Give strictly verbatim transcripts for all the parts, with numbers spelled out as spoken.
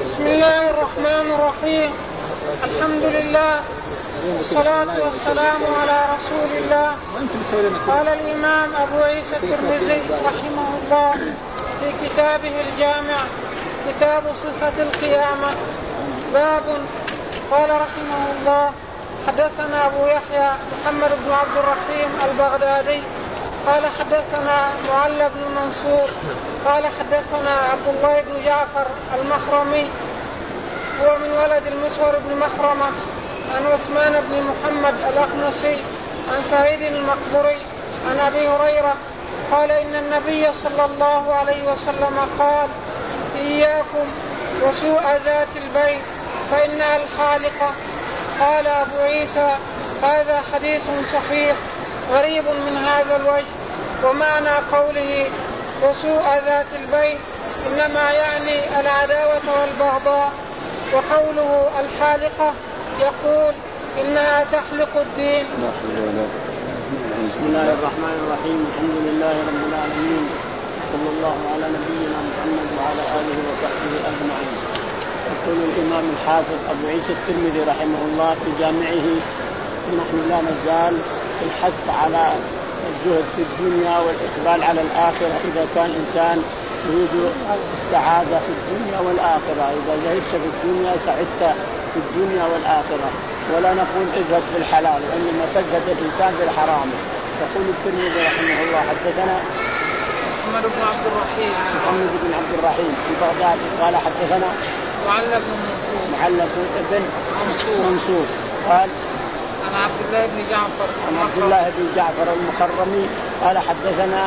بسم الله الرحمن الرحيم. الحمد لله والصلاة والسلام على رسول الله. قال الإمام أبو عيسى الترمذي رحمه الله في كتابه الجامع كتاب صفة القيامة باب. قال رحمه الله حدثنا أبو يحيى محمد بن عبد الرحيم البغدادي قال حدثنا معل بن منصور قال حدثنا عبد الله بن جعفر المخرمي هو من ولد المسور بن مخرمة عن عثمان بن محمد الأخنسي عن سعيد المقبري عن أبي هريرة قال إن النبي صلى الله عليه وسلم قال إياكم وسوء ذات البين فإنها الخالقة. قال أبو عيسى هذا حديث صحيح غريب من هذا الوجه. ومعنى قوله وسوء ذات البين إنما يعني العداوة والبغضاء. وقوله الحالقة يقول إنها تحلق الدين. بسم الله الرحمن الرحيم. الحمد لله رب العالمين صلى الله على نبينا محمد وعلى آله وصحبه أجمعين. يقول الإمام الحافظ أبو عيسى الترمذي رحمه الله في جامعه نحن لا نزال في الحث على الزهد في الدنيا والإقبال على الآخرة. إذا كان إنسان يريد السعادة في الدنيا والآخرة، إذا زهدت في الدنيا سعدت في الدنيا والآخرة. ولا نقول ازهد في الحلال وإنما تزهد الإنسان في الحرام. يقول الترمذي رحمه الله حدثنا محمد بن عبد الرحيم محمد بن عبد الرحيم في بغداد قال حدثنا معل بن منصور معل بن منصور منصور قال عن عبد الله بن جعفر عن عبد الله بن جعفر المخرمي قال حدثنا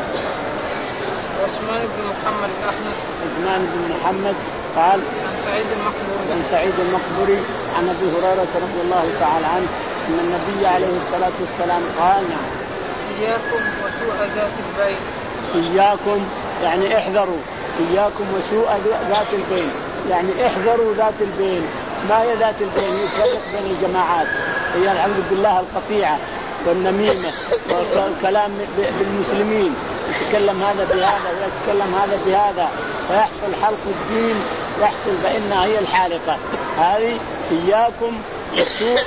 عثمان بن محمد الأخنس عثمان بن محمد قال عن سعيد المقبري عن سعيد المقبري عن ابي هريره رضي الله تعالى عنه ان النبي عليه الصلاه والسلام قال إياكم وسوء ذات البين. إياكم يعني احذروا، إياكم وسوء ذات البين يعني احذروا ذات البين. ما هي ذات البين؟ يفرق بين الجماعات، هي الحمد بالله القطيعة والنميمة والكلام بالمسلمين، يتكلم هذا بهذا ويتكلم هذا بهذا فيحصل حلق الدين، يحصل فإنها هي الحالقة. هذه إياكم وسوء.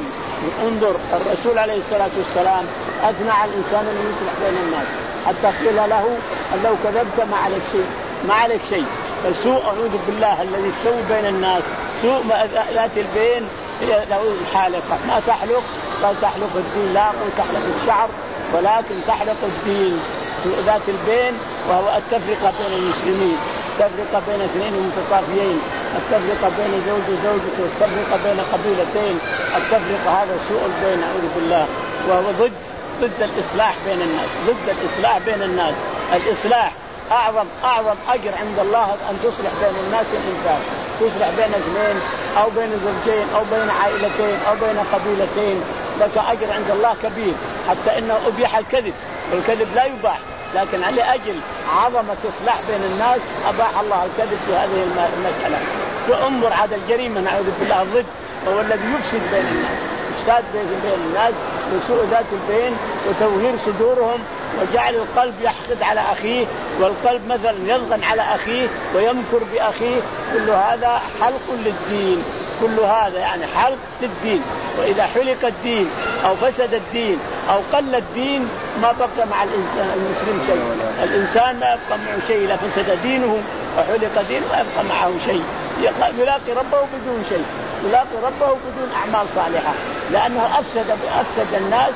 انظر الرسول عليه الصلاة والسلام أثنى على الإنسان أن يصلح بين الناس حتى قيل له أن لو كذبت ما عليك شيء ما عليك شيء. فسوء أعوذ بالله الذي يسوي بين الناس سوء ذات البين هي الحالقة. ما تحلق لا تحلق الدين، لا تحلق الشعر ولكن تحلق الدين. سوء ذات البين وهو التفرقة بين المسلمين، التفرقة بين اثنين متصافيين، التفرقة بين زوج وزوجته، التفرقة بين قبيلتين، التفرقة هذا سوء البين أعوذ بالله. وهو ضد ضد الإصلاح بين الناس، ضد الإصلاح بين الناس. الإصلاح أعظم أعظم أجر عند الله أن تصلح بين الناس الإنسان، تصلح بين اثنين أو بين زوجين أو بين عائلتين أو بين قبيلتين، لك أجر عند الله كبير. حتى إنه أبيح الكذب والكذب لا يباح، لكن على أجل عظمة إصلاح بين الناس أباح الله الكذب في هذه المسألة. فانظر هذا الجريمة نعوذ بالله الضد هو الذي يفسد بين الناس، إفساد بين الناس وسوء ذات البين وتوهير صدورهم وجعل القلب يحقد على أخيه، والقلب مثلا يضغن على أخيه ويمكر بأخيه. كل هذا حلق للدين، كل هذا يعني حلق للدين. وإذا حلق الدين أو فسد الدين أو قل الدين ما بقى مع الإنسان المسلم شيء. الإنسان ما يبقى معه شيء، لا فسد دينه وحلق دينه ما يبقى معه شيء. يلاقي ربه بدون شيء، يلاقي ربه بدون أعمال صالحة، لأنه أفسد أفسد الناس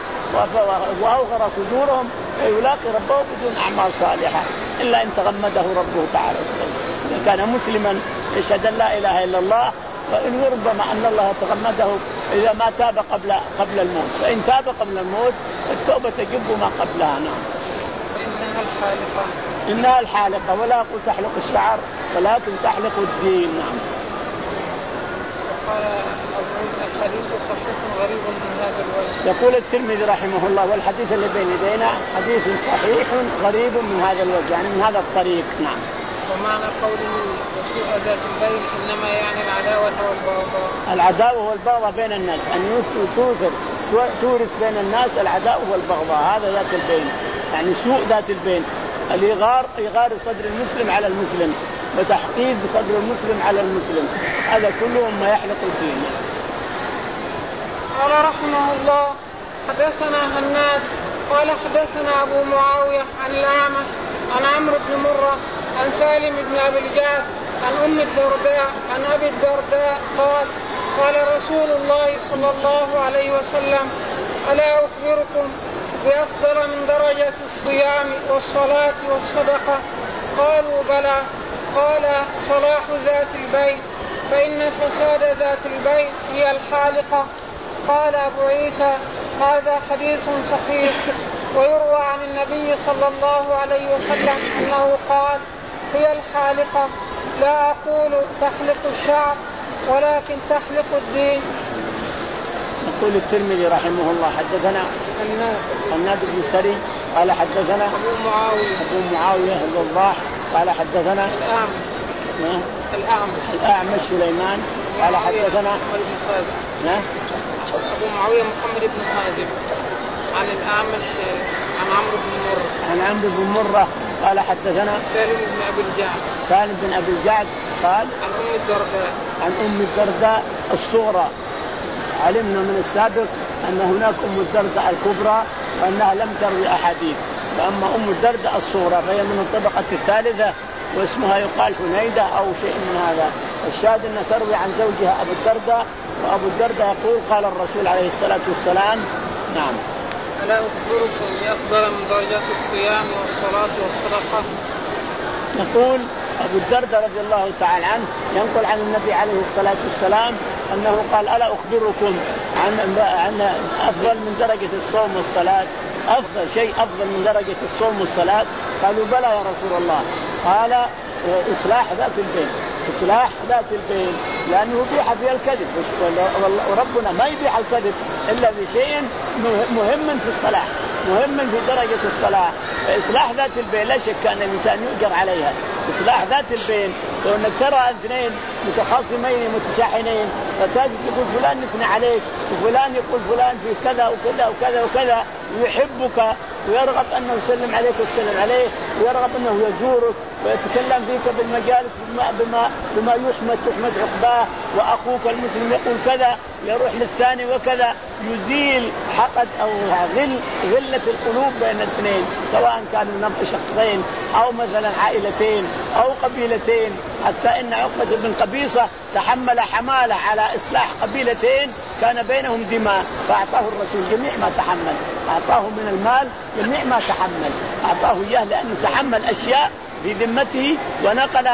وأوغر صدورهم، يلاقي ربه بدون أعمال صالحة إلا إن تغمده ربه تعالى. إذا كان مسلما يشهد أن لا إله إلا الله، فإن ربما أن الله تغمده إذا ما تاب قبل قبل الموت، فإن تاب قبل الموت التوبة تجب ما قبلها. نعم. إنها الحالقة إنها الحالقة ولا أقول تحلق الشعر ولكن تحلق الدين. نعم. قال الحديث صحيح غريب من هذا الوجه. يقول الترمذي رحمه الله والحديث اللي بين يدينا حديث صحيح غريب من هذا الوجه يعني من هذا الطريق. نعم. ومعنى قوله وسوء ذات البين إنما يعني العداوة والبغضاء. العداوة والبغضاء بين الناس، أن توثر تورث بين الناس العداوة والبغضاء، هذا ذات البين يعني سوء ذات البين. الإغار إغار صدر المسلم على المسلم، وتحقيق صدر المسلم على المسلم، هذا كله ما يحلق الدين. قال رحمه الله حدثنا هناد قال حدثنا أبو معاوية عن الأعمش عن عمرو بن مرة عن سالم بن أبي الجعد عن أم الدرداء عن أبي الدرداء قال قال رسول الله صلى الله عليه وسلم ألا أخبركم بأفضل من درجة الصيام والصلاة والصدقة؟ قالوا بلى. قال صلاح ذات البين فإن فساد ذات البين هي الحالقة. قال أبو عيسى هذا حديث صحيح. ويروى عن النبي صلى الله عليه وسلم أنه قال هي الحالقة لا أقول تحلق الشعر ولكن تحلق الدين. يقول الترمذي رحمه الله حدثنا هناد بن سري قال حدثنا أبو معاوية أبو معاوية الوضاح قال حدثنا الأعمش الأعمش الأعمش سليمان قال حدثنا أبو معاوية محمد بن خازم عن الأعمش عن عمرو بن مرة عن عمرو بن مرة قال حدثنا سالم بن أبي الجعد سالم بن أبي الجعد قال عن أم الدرداء عن أم الدرداء الصغرى. علمنا من السابق أن هناك أم الدرداء الكبرى وأنها لم تروي أحاديث، فأما أم الدرداء الصغرى فهي من الطبقة الثالثة واسمها يقال هنيدة أو شيء من هذا. الشاهد أن تروي عن زوجها أبو الدرداء، وأبو الدرداء يقول قال الرسول عليه الصلاة والسلام نعم ألا أخبركم بأفضل من درجات الصيام والصلاة والصدقة؟ يقول أبو الدرداء رضي الله تعالى عنه ينقل عن النبي عليه الصلاة والسلام أنه قال ألا أخبركم عن عن أفضل من درجة الصوم والصلاة؟ أفضل شيء أفضل من درجة الصوم والصلاة؟ قالوا بلى يا رسول الله. قال إصلاح ذات البين. إصلاح ذات البين لأنه يبيح فيها الكذب، وربنا ما يبيح الكذب إلا بشيء مهم في الصلاة، مهم في درجة الصلاة. إصلاح ذات البين لا شك أن الإنسان يؤجر عليها. إصلاح ذات البين لو أنك ترى اثنين متخاصمين متشاحنين فتجد تقول فلان يثني عليك وفلان يقول فلان في كذا وكذا وكذا وكذا ويحبك ويرغب أنه يسلم عليك ويسلم عليه ويرغب أنه يزورك ويتكلم فيك بالمجالس بما, بما, بما يحمد تحمد عقباه، وأخوك المسلم يقول كذا يروح للثاني وكذا، يزيل حقد أو غل غلة القلوب بين الاثنين، سواء كانوا شخصين أو مثلا عائلتين أو قبيلتين. حتى إن عقبة بن قبيصة تحمل حمالة على إصلاح قبيلتين كان بينهم دماء، فأعطاه الرسول جميع ما تحمل، أعطاه من المال جميع ما تحمل، أعطاه إياه لأنه تحمل أشياء في ذمته ونقل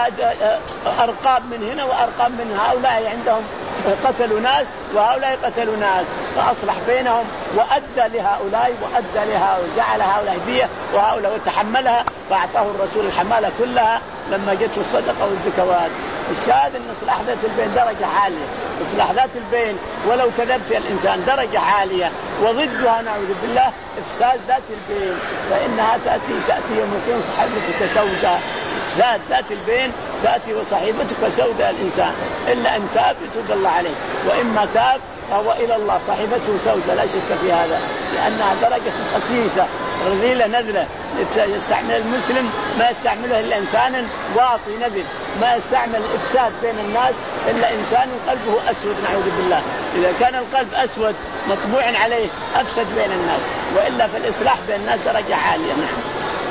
أرقام من هنا وأرقام من هؤلاء عندهم قتلوا ناس وهؤلاء قتلوا ناس، فأصلح بينهم وأدى لهؤلاء وأدى لهؤلاء، جعل هؤلاء دية وهؤلاء وتحملها، فأعطاه الرسول الحمالة كلها لما جته الصدقة والزكوات. الشاهد أن إصلاح ذات البين درجة عالية، إصلاح ذات البين ولو كذبت الإنسان درجة عالية، وضدها نعوذ بالله إفساد ذات البين، فإنها تأتي تأتي يوم يكون صحيفتك سوداء. إفساد ذات البين تأتي وصحيفتك سوداء الإنسان، إلا أن تاب يتوب الله عليه، وإما تاب فهو إلى الله صحيفته سوداء لا شك في هذا، لأنها درجة خسيسة رذيلة نذلة. يستعمل المسلم ما يستعمله إلا إنسان واطي نذل، ما يستعمل الإفساد بين الناس إلا إنسان قلبه أسود نعوذ بالله. إذا كان القلب أسود مطبوع عليه أفسد بين الناس، وإلا في الإصلاح بين الناس درجة عالية. نعم.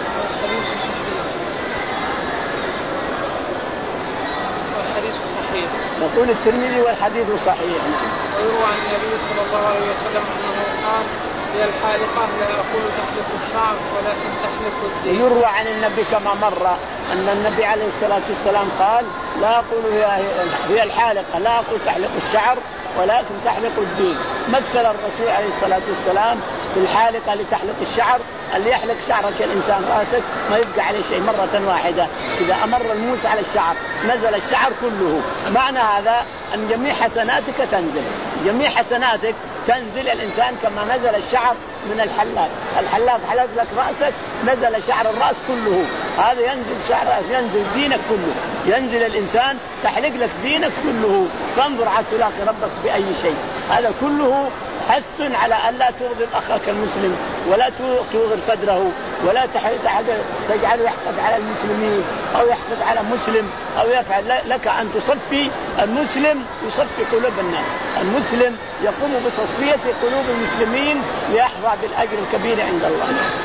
والحديث صحيح. يقول الترمذي والحديث صحيح. نعم. ويروى عن النبي صلى الله عليه وسلم أنه قال هي الحالقة لا أقول تحلق الشعر ولكن تحلق الدين. يروى عن النبي كما مر أن النبي عليه الصلاة والسلام قال لا أقول هي الحالقة لا أقول تحلق الشعر ولكن تحلق الدين. مثل الرسول عليه الصلاة والسلام بالحالقة لتحلق الشعر، اللي يحلق شعرك الإنسان راسك ما يبقى عليه شيء مرة واحدة، إذا أمر الموس على الشعر نزل الشعر كله. معنى هذا أن جميع حسناتك تنزل، جميع حسناتك تنزل الإنسان كما نزل الشعر من الحلاق. الحلاق حلق لك رأسك نزل شعر الرأس كله، هذا ينزل شعر ينزل دينك كله، ينزل الإنسان تحلق لك دينك كله. فانظر عاد تلاقي ربك بأي شيء. هذا كله حث على أن لا تغضب أخاك المسلم ولا توغر صدره ولا تجعله يحقد على المسلمين أو يحقد على مسلم أو يفعل. لك أن تصفي المسلم، يصفي قلوب الناس. المسلم يقوم بتصفية قلوب المسلمين ليحظى بالأجر الكبير عند الله.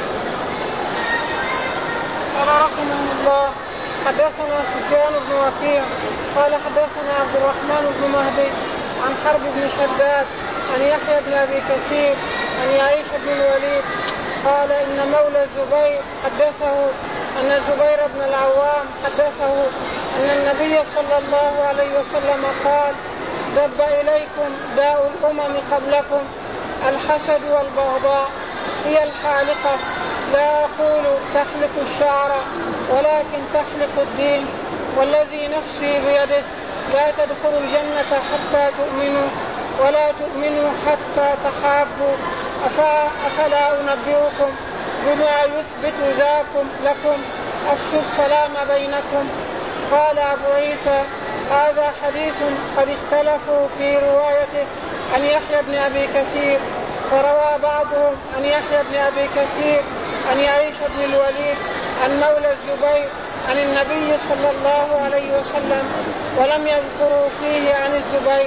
قال رحمه الله حدثنا سفيان بن وكيع قال حدثنا عبد الرحمن بن مهدي عن حرب بن شداد عن يحيى بن أبي كثير عن يعيش بن الوليد قال إن مولى الزبير حدثه أن الزبير بن العوام حدثه أن النبي صلى الله عليه وسلم قال دب إليكم داء الأمم قبلكم الحسد والبغضاء هي الحالقة لا أقول تحلق الشعر ولكن تحلق الدين والذي نفسي بيده لا تدخلوا الجنة حتى تؤمنوا ولا تؤمنوا حتى تحابوا أفلا أنبئكم بما يثبت ذاكم لكم أفشوا السلام بينكم. قال أبو عيسى هذا حديث قد اختلفوا في روايته عن يحيى بن أبي كثير فروى بعضهم عن يحيى بن أبي كثير عن يعيش بن الوليد عن مولى الزبير عن النبي صلى الله عليه وسلم ولم يذكروا فيه عن الزبير.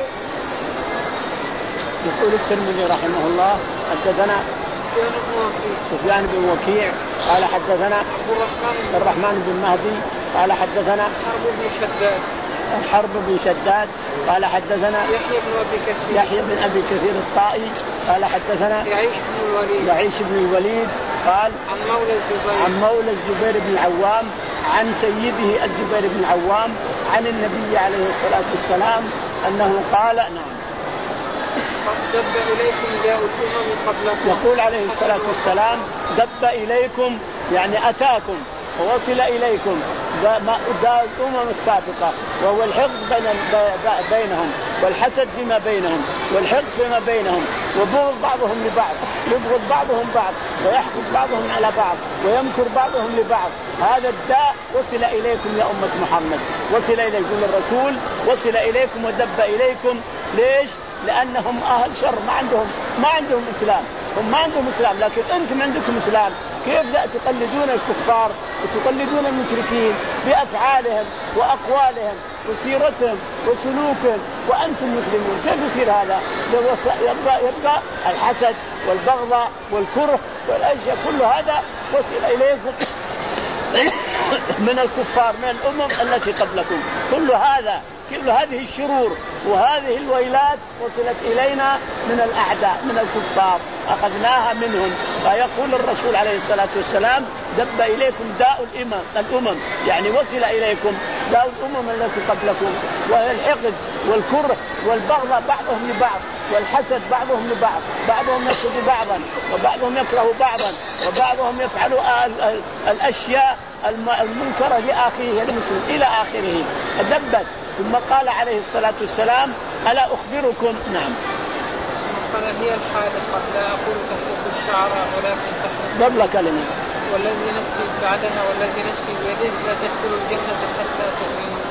يقول الترمذي رحمه الله حدثنا سفيان بن وكيع قال حدثنا عبد الرحمن بن مهدي قال حدثنا حرب بن شداد الحرب بن شداد قال حدثنا يحيى بن أبي كثير يحيى بن أبي كثير الطائي قال حدثنا يعيش بن الوليد يعيش بن الوليد قال عن مولى الزبير عن مولى الزبير بن العوام عن سيده الزبير بن العوام عن النبي عليه الصلاة والسلام أنه قال نعم دب إليكم داء الأمم قبلكم. يقول عليه الصلاة والسلام دب إليكم يعني أتاكم ووصل إليكم داء الأمم السابقة وهو الحقد بين بينهم والحسد فيما بينهم والحقد فيما بينهم وبغض بعضهم لبعض يبغض بعضهم بعض ويحقد بعضهم على بعض ويمكر بعضهم لبعض. هذا الداء وصل إليكم يا أمة محمد وصل إليكم الرسول وصل إليكم ودب إليكم. ليش؟ لأنهم أهل شر ما عندهم ما عندهم إسلام هم ما عندهم إسلام لكن أنتم عندكم إسلام. كيف تقلدون الكفار وتقلدون المشركين بأفعالهم وأقوالهم وسيرتهم وسلوكهم وأنتم مسلمون؟ كيف يصير هذا؟ يبقى, يبقى الحسد والبغضاء والكره والأشياء كل هذا وصل إليكم من الكفار من الأمم التي قبلكم. كل هذا كل هذه الشرور وهذه الويلات وصلت إلينا من الأعداء من الكفار أخذناها منهم. فيقول الرسول عليه الصلاة والسلام دب إليكم داء الأمم الأمم يعني وصل إليكم داء الأمم التي قبلكم وهي الحقد والكره والبغض بعضهم لبعض والحسد بعضهم لبعض بعضهم يحسد بعضا وبعضهم يكره بعضا وبعضهم يفعل الأشياء المنكرة لأخيه المسلم إلى آخره. دبت. ثم قال عليه الصلاة والسلام ألا أخبركم نعم قال هي الحالقة لا أقول تحلق الشعر ولكن تحلق قبل كلمة والذي نفسي بعدها والذي نفسي بيده لا تدخل الجنة حتى تؤمنوا.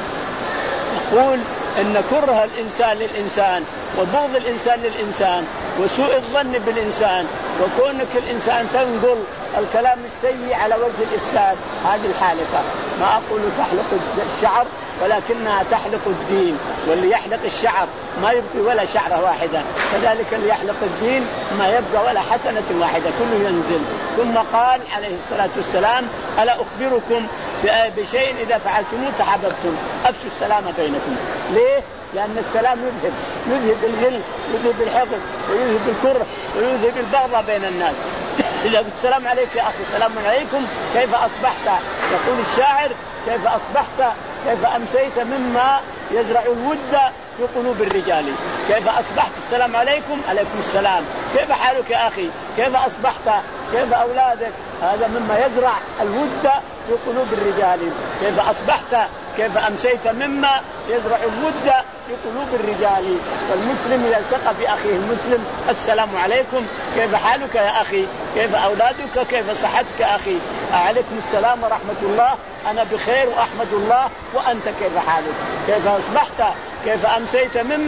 يقول إن كره الإنسان للإنسان وبغض الإنسان للإنسان وسوء الظن بالإنسان وكونك الإنسان تنقل الكلام السيء على وجه الإفساد هذه الحالقة. ما أقول تحلق الشعر ولكنها تحلق الدين واللي يحلق الشعر ما يبقي ولا شعرة واحدة كذلك اللي يحلق الدين ما يبقى ولا حسنة واحدة كله ينزل. ثم قال عليه الصلاة والسلام ألا أخبركم بشيء إذا فعلتموه تحاببتم أفشوا السلام بينكم. ليه؟ لأن السلام يذهب يذهب الغل يذهب الحقد ويذهب الكره ويذهب البغضاء بين الناس. السلام عليك يا أخي السلام عليكم كيف أصبحت؟ يقول الشاعر كيف أصبحت كيف أمسيت مما يزرع الود في قلوب الرجال. كيف أصبحت؟ السلام عليكم عليكم السلام كيف حالك يا أخي كيف أصبحت كيف أولادك؟ هذا مما يزرع الود في قلوب الرجال. كيف أصبحت كيف أمسيت مما يزرع الود في قلوب الرجال. فالمسلم إذا التقى بأخيه المسلم السلام عليكم كيف حالك يا أخي كيف أولادك كيف صحتك يا أخي عليكم السلام ورحمة الله أنا بخير وأحمد الله وأنت كيف حالك كيف أصبحت كيف أمسيت مما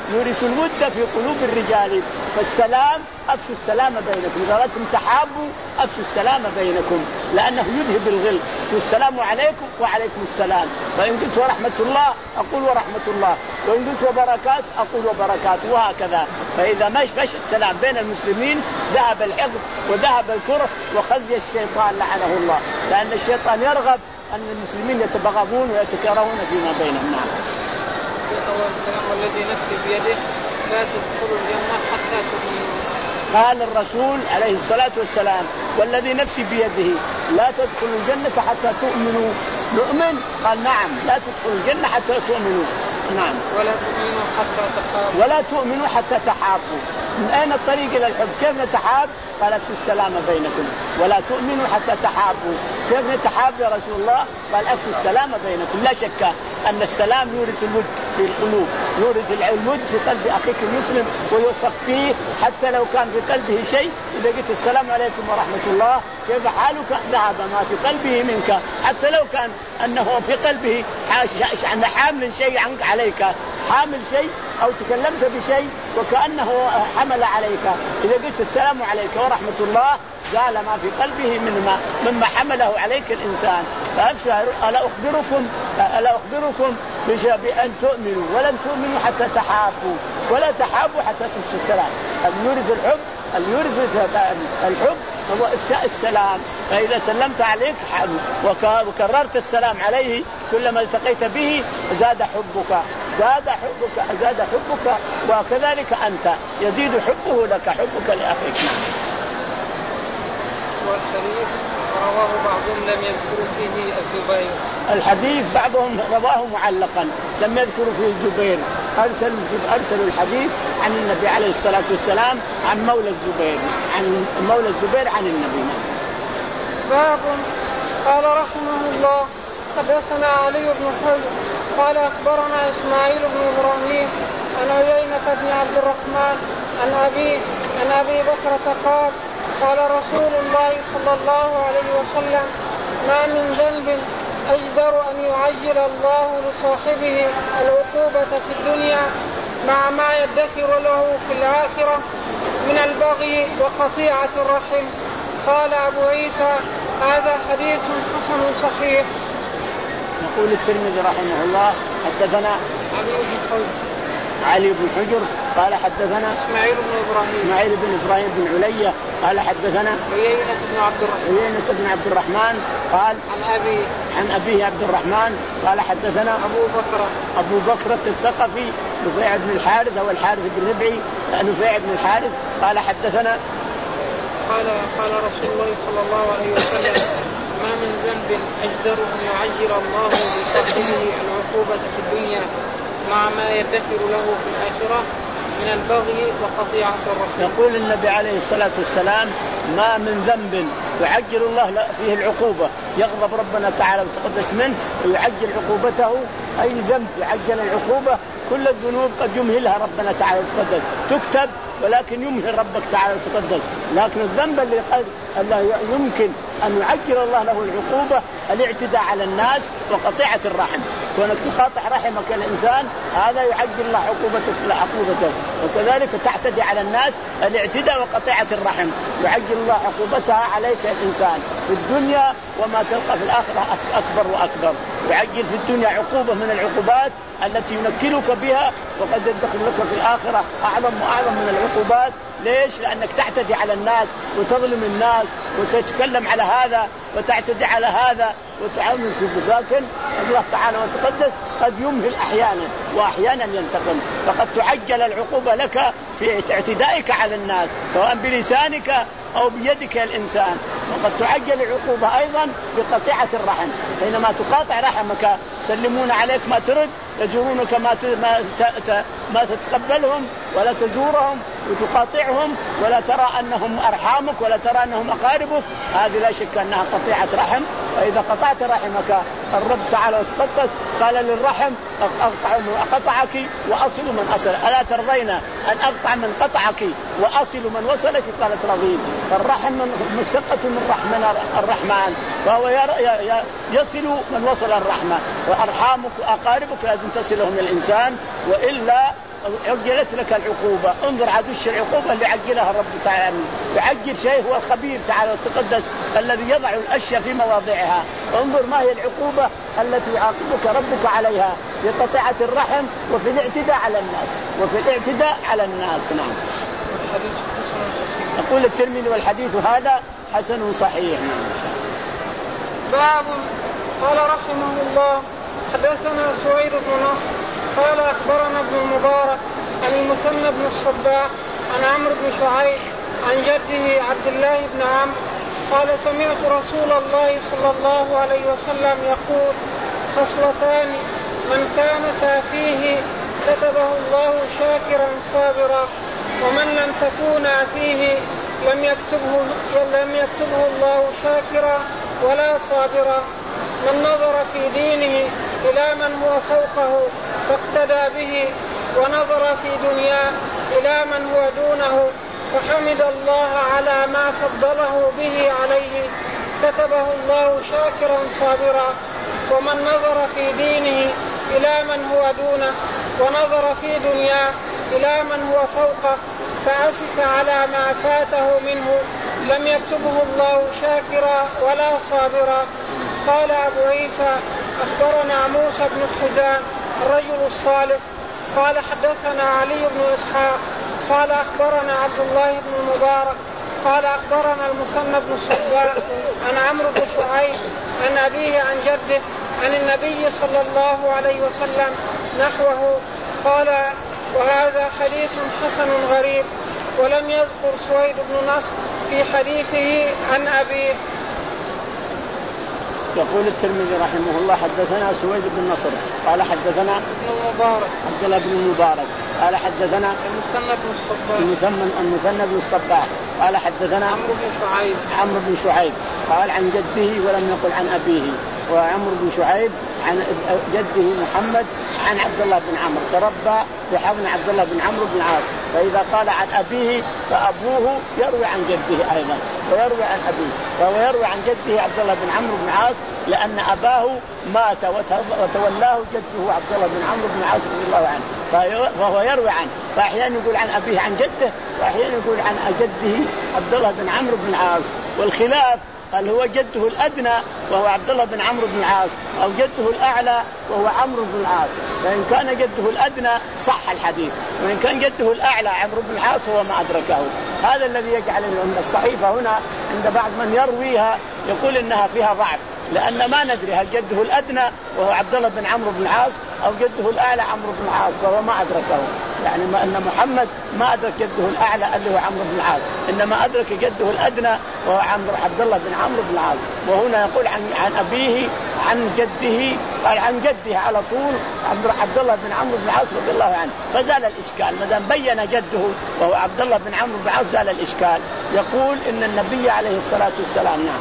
يورث الود في قلوب الرجال. فالسلام أفشوا السلام بينكم، إذا أردتم تحابوا أفشوا السلام بينكم، لأنه يذهب الغل. والسلام عليكم وعليكم السلام. فإن قلت ورحمة الله أقول ورحمة الله، وإن قلت وبركات أقول وبركات، وهكذا. فإذا مش مش السلام بين المسلمين ذهب الحقد وذهب الكره وخزي الشيطان لعنه الله، لأن الشيطان يرغب أن المسلمين يتبغضون ويتكرهون فيما بينهم. نعم. أول كلام والذي نفسي بيده لا تدخلوا الجنة حتى تؤمنوا. قال الرسول عليه الصلاة والسلام والذي نفسي بيده لا تدخلوا الجنة حتى تؤمنوا. نؤمن؟ قال نعم لا تدخلوا الجنة حتى تؤمنوا. نعم. ولا تؤمنوا حتى تحابوا. ولا تؤمنوا حتى تحابوا. من أين الطريق إلى الحب؟ كيف نتحاب؟ قال أفشوا السلام بينكم. ولا تؤمنوا حتى تحابوا. كيف نتحاب يا رسول الله؟ قال أفشوا السلام بينكم. لا شك أن السلام يورث الود في القلوب، يورث الود في قلب أخيك المسلم ويصفيه، حتى لو كان في قلبه شيء إذا قلت السلام عليكم ورحمة الله كيف حالك ذهب ما في قلبه منك، حتى لو كان أنه في قلبه حامل شيء عنك عليك، حامل شيء أو تكلمت بشيء وكأنه حمل عليك، إذا قلت السلام عليك ورحمة الله زال ما في قلبه مما, مما حمله عليك الإنسان. فأفشوا. ألا أخبركم ألا أخبركم بأن تؤمنوا ولن تؤمنوا حتى تحابوا، ولا تحابوا حتى تفشوا السلام. يورث الحب يورث الحب هو إفشاء السلام. فإذا سلمت عليك وكررت السلام عليه كلما التقيت به زاد حبك زاد حبك زاد حبك وكذلك أنت يزيد حبه لك، حبك لأخيك. والحديث رواه بعضهم لم يذكر فيه الزبير. الحديث بعضهم رواه معلقا لم يذكر فيه الزبير، أرسل أرسلوا الحديث عن النبي عليه الصلاة والسلام عن مولى الزبير عن مولى الزبير عن النبي. باب. قال رحمه الله حدثنا علي بن حجر قال أخبرنا إسماعيل بن إبراهيم عن عيينة بن عبد الرحمن عن أبي عن أبي بكرة قال قال رسول الله صلى الله عليه وسلم ما من ذنب أجدر أن يعجل الله لصاحبه العقوبة في الدنيا مع ما يدخر له في الآخرة من البغي وقطيعة الرحم. قال أبو عيسى هذا حديث حسن صحيح. يقول الترمذي رحمه الله حدثنا علي بن حجر علي بن حجر قال حدثنا إسماعيل بن إبراهيم إسماعيل بن إبراهيم بن علية قال حدثنا عيينة بن عبد الرحمن عيينة بن عبد الرحمن قال عن أبي عن أبيه عبد الرحمن قال حدثنا أبو بكر أبو بكر الثقفي نفيع بن الحارث أو الحارث بن ربعي نفيع بن الحارث قال حدثنا قال قال رسول الله صلى الله عليه وسلم ما من ذنب أجدر أن يعجل الله لصاحبه العقوبة في الدنيا مع ما يدخر له في الآخرة من البغي وقطيعة الرحم. يقول النبي عليه الصلاة والسلام ما من ذنب يعجل الله فيه العقوبة، يغضب ربنا تعالى وتقدس منه ويعجل عقوبته. أي ذنب يعجل العقوبة؟ كل الذنوب قد يمهلها ربنا تعالى وتقدس تكتب، ولكن يمهل ربك تعالى وتقدس. لكن الذنب اللي قد الله يمكن أن يعجل الله له العقوبة الاعتداء على الناس وقطيعة الرحم. كونك تقاطع رحمك الإنسان هذا يعجل الله عقوبتك عقوبته. وكذلك تعتدي على الناس الاعتداء وقطيعة الرحم يعجل الله عقوبتها عليك الإنسان في الدنيا، وما تلقى في الآخرة أكبر وأكبر. يعجل في الدنيا عقوبة من العقوبات التي ينكلك بها، وقد يدخل لك في الآخرة أعظم وأعظم من العقوبات. ليش؟ لأنك تعتدي على الناس وتظلم الناس وتتكلم على هذا وتعتدي على هذا وتعامل كذب. لكن الله تعالى وتقدس قد يمهل أحيانا وأحيانا ينتقم، فقد تعجل العقوبة لك في اعتدائك على الناس سواء بلسانك أو بيدك الإنسان. وقد تعجل العقوبة أيضا بقطيعة الرحم، حينما تقاطع رحمك سلمون عليك ما ترد، يزورونك ما ما تتقبلهم ولا تزورهم وتقاطعهم ولا ترى أنهم أرحامك ولا ترى أنهم أقاربك، هذه لا شك أنها قطيعة رحم. فإذا قطعت رحمك الرب تعالى وتقدس قال للرحم أقطع من قطعك وأصل من أصل، ألا ترضين أن أقطع من قطعك وأصل من وصلك؟ قالت رضيت. فالرحم مشتقة من رحمن الرحمن، فهو يصل من وصل الرحمة، وأرحامك وأقاربك لازم تصلهم الإنسان، وإلا عجلت لك العقوبة. انظر عاد وش العقوبة اللي عجلها الرب تعالى. يعجل شيء هو الخبير تعالى وتقدس الذي يضع الأشياء في مواضعها. انظر ما هي العقوبة التي يعاقبك ربك عليها في قطيعة الرحم وفي الاعتداء على الناس وفي الاعتداء على الناس. نعم. يقول الترمذي والحديث هذا حسن صحيح. باب. قال رحمه الله حدثنا سويد بن نصر قال أخبرنا ابن المبارك عن المثنى بن الصباح عن عمرو بن شعيب عن جده عبد الله بن عمرو قال سمعت رسول الله صلى الله عليه وسلم يقول خصلتان من كانتا فيه كتبه الله شاكرا صابرا ومن لم تكونا فيه لم يكتبه, لم يكتبه الله شاكرا ولا صابرا. من نظر في دينه إلى من هو فوقه فاقتدى به ونظر في دنياه إلى من هو دونه فحمد الله على ما فضله به عليه كتبه الله شاكرا صابرا. ومن نظر في دينه إلى من هو دونه ونظر في دنياه إلى من هو فوقه فأسف على ما فاته منه لم يكتبه الله شاكرا ولا صابرا. قال أبو عيسى أخبرنا موسى بن حزام الرجل الصالح قال حدثنا علي بن إسحاق قال أخبرنا عبد الله بن المبارك قال أخبرنا المثنى بن الصباح عن عمرو بن شعيب عن أبيه عن جده عن النبي صلى الله عليه وسلم نحوه. قال وهذا حديث حسن غريب. ولم يذكر سويد بن نصر في حديثه عن أبيه. يقول الترمذي رحمه الله حدثنا سويد بن نصر قال حدثنا ابن المبارك عبد الله بن المبارك قال حدثنا المثنى بن الصباح المثنى المثنى بن الصباح قال حدثنا عمرو بن شعيب عمرو بن شعيب قال عن جده ولم يقل عن أبيه. وعمرو بن شعيب عن جده محمد عن عبد الله بن عمرو تربى في حضن عبد الله بن عمرو بن العاص. فإذا قال عن أبيه فأبوه يروي عن جده أيضا ويروي عن أبيه. فهو يروي عن جده عبد الله بن عمرو بن العاص لأن أباه مات وتولاه جده عبد الله بن عمرو بن العاص رضي الله عنه فهو يروي عنه. فأحيانا يقول عن أبيه عن جده وأحيانا يقول عن جده عبد الله بن عمرو بن العاص. والخلاف هل هو جده الأدنى وهو عبد الله بن عمرو بن العاص أو جده الأعلى وهو عمرو بن العاص. فإن كان جده الأدنى صح الحديث وإن كان جده الأعلى عمرو بن العاص هو ما أدركه. هذا الذي يجعل أن الصحيفة هنا عند بعض من يرويها يقول إنها فيها ضعف لأن ما ندري هل جده الأدنى وهو عبد الله بن عمرو بن العاص أو جده الأعلى عمرو بن العاص فهو ما أدركه. يعني ما أن محمد ما أدرك جده الأعلى اللي هو عمرو بن العاص إنما أدرك جده الأدنى وهو عمرو عبد الله بن عمرو بن العاص. وهنا يقول عن عن أبيه عن جده قال عن جده على طول عبد الله بن عمرو بن العاص رضي الله عنه فزال الإشكال ما دام بين جده وهو عبد الله بن عمرو بن العاص زال الإشكال. يقول إن النبي عليه الصلاة والسلام نعم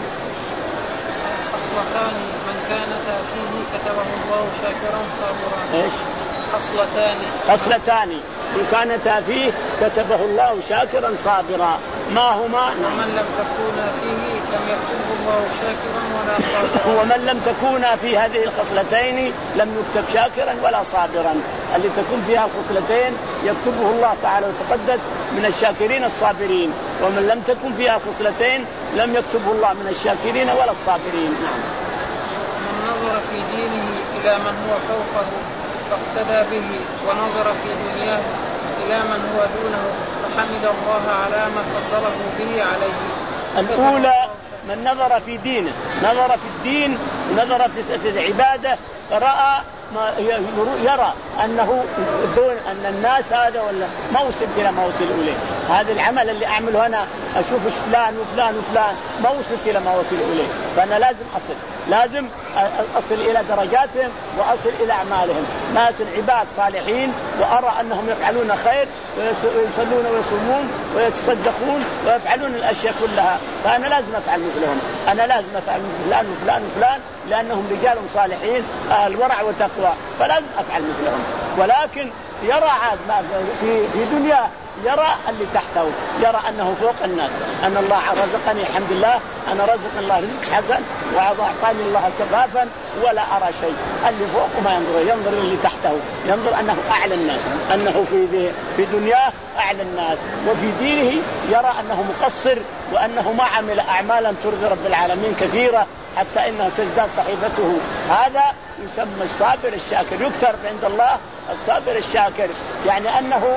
خصلتان من كانتا فيه كتبه الله شاكرا صابرا. ايش؟ خصلتان خصلتان من كانتا فيه كتبه الله شاكرا صابرا. ما هما؟ ومن لم تكونا فيه لم يكتبه الله شاكرا ولا صابرا. ومن لم تكونا في هذه الخصلتين لم يكتب شاكرا ولا صابرا. اللي تكون فيها الخصلتين يكتبه الله تعالى وتقدس من الشاكرين الصابرين ومن لم تكن فيها الخصلتين لم يكتبه الله من الشاكرين ولا الصابرين. نعم. من نظر في دينه إلى من هو فوقه فاقتدى به ونظر في دنياه إلى من هو دونه فحمد الله على ما فضله به عليه. الأولى من نظر في دينه نظر في الدين نظر في العبادة فرأى ما يرى أنه دون أن الناس هذا ولا ما وصل إلى ما وصل إليه. هذا العمل اللي أعمله أنا أشوف فلان وفلان وفلان ما وصل إلى ما وصل إليه فأنا لازم أصل لازم أصل إلى درجاتهم وأصل إلى أعمالهم. ناس عباد صالحين وأرى أنهم يفعلون خير ويصلون ويصومون ويتصدقون ويفعلون الأشياء كلها فأنا لازم أفعل مثلهم. أنا لازم أفعل مثل فلان وفلان وفلان لأنهم رجال صالحين أهل ورع وتقوى فلازم أفعل مثلهم. ولكن يرى عاد في في دنياه يرى اللي تحته، يرى أنه فوق الناس، أن الله رزقني الحمد لله، أنا رزق الله رزق حسن وأعطاني الله كفافا ولا أرى شيء. اللي فوق ما ينظر، ينظر اللي تحته، ينظر أنه أعلى الناس، أنه في في دنياه أعلى الناس، وفي دينه يرى أنه مقصر وأنه ما عمل أعمالا ترضي رب العالمين كثيرة حتى إنه تزداد صحيفته. هذا يسمى الصابر الشاكر، يكتب عند الله الصابر الشاكر، يعني أنه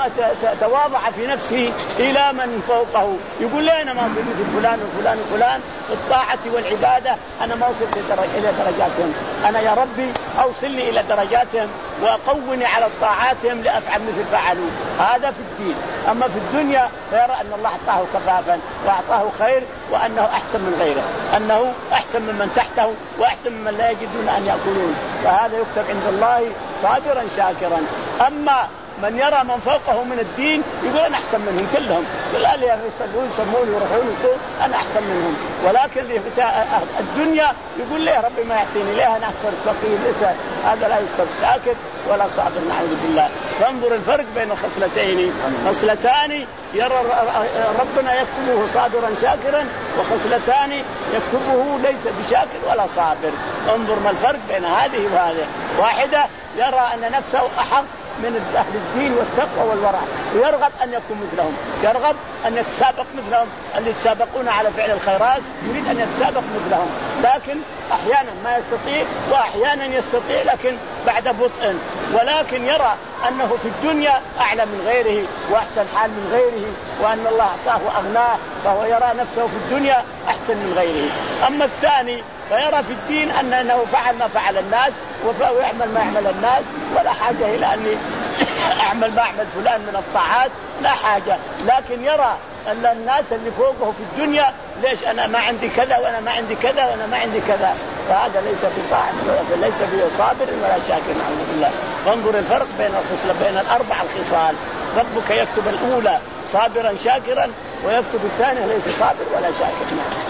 تواضع في نفسه إلى من فوقه، يقول لي أنا ما أصل مثل فلان وفلان وفلان في الطاعة والعبادة، أنا ما وصلت إلى درجاتهم، أنا يا ربي أوصلني إلى درجاتهم وأقوني على طاعاتهم لأفعل مثل فعلوا. هذا في الدين. أما في الدنيا فيرى أن الله أعطاه كفافا وأعطاه خير وأنه أحسن من غيره، أنه أحسن ممن تحته وأحسن ممن لا يجدون أن يأكلون، فهذا يكتب عند الله صابرا شاكرا. أما من يرى من فوقه من الدين يقول أنا أحسن منهم كلهم، لا اللي يصلون يسمون يروحون يقول أنا أحسن منهم، ولكن الدنيا يقول ليه ربي ما يعطيني، ليه أنا أحسن فقير لسه. هذا لا يكتب شاكر ولا صابر، نعوذ بالله. فانظر الفرق بين الخصلتين، خصلتان يرى ربنا يكتبه صابرا شاكرا، وخصلتان يكتبه ليس بشاكر ولا صابر. انظر ما الفرق بين هذه وهذه. واحدة يرى أن نفسه أحق من أهل الدين والتقوى والورع ويرغب أن يكون مثلهم، يرغب أن يتسابق مثلهم، اللي يتسابقون على فعل الخيرات يريد أن يتسابق مثلهم، لكن أحيانا ما يستطيع وأحيانا يستطيع لكن بعد بطء. ولكن يرى أنه في الدنيا أعلى من غيره وأحسن حال من غيره، وأن الله أعطاه وأغناه، فهو يرى نفسه في الدنيا أحسن من غيره. أما الثاني فيرى في الدين أنه فعل ما فعل الناس ويعمل ما يعمل الناس، ولا حاجة إلى أني أعمل ما أعمل فلان من الطاعات، لا حاجة. لكن يرى أن الناس اللي فوقه في الدنيا ليش أنا ما عندي كذا وأنا ما عندي كذا وأنا ما عندي كذا، فهذا ليس بطاعة، ليس بصابر ولا شاكر، نعوذ بالله. فانظر الفرق بين الخصلة بين الأربع الخصال. ربك يكتب الأولى صابرا شاكرا ويكتب الثانية ليس صابر ولا شاكر.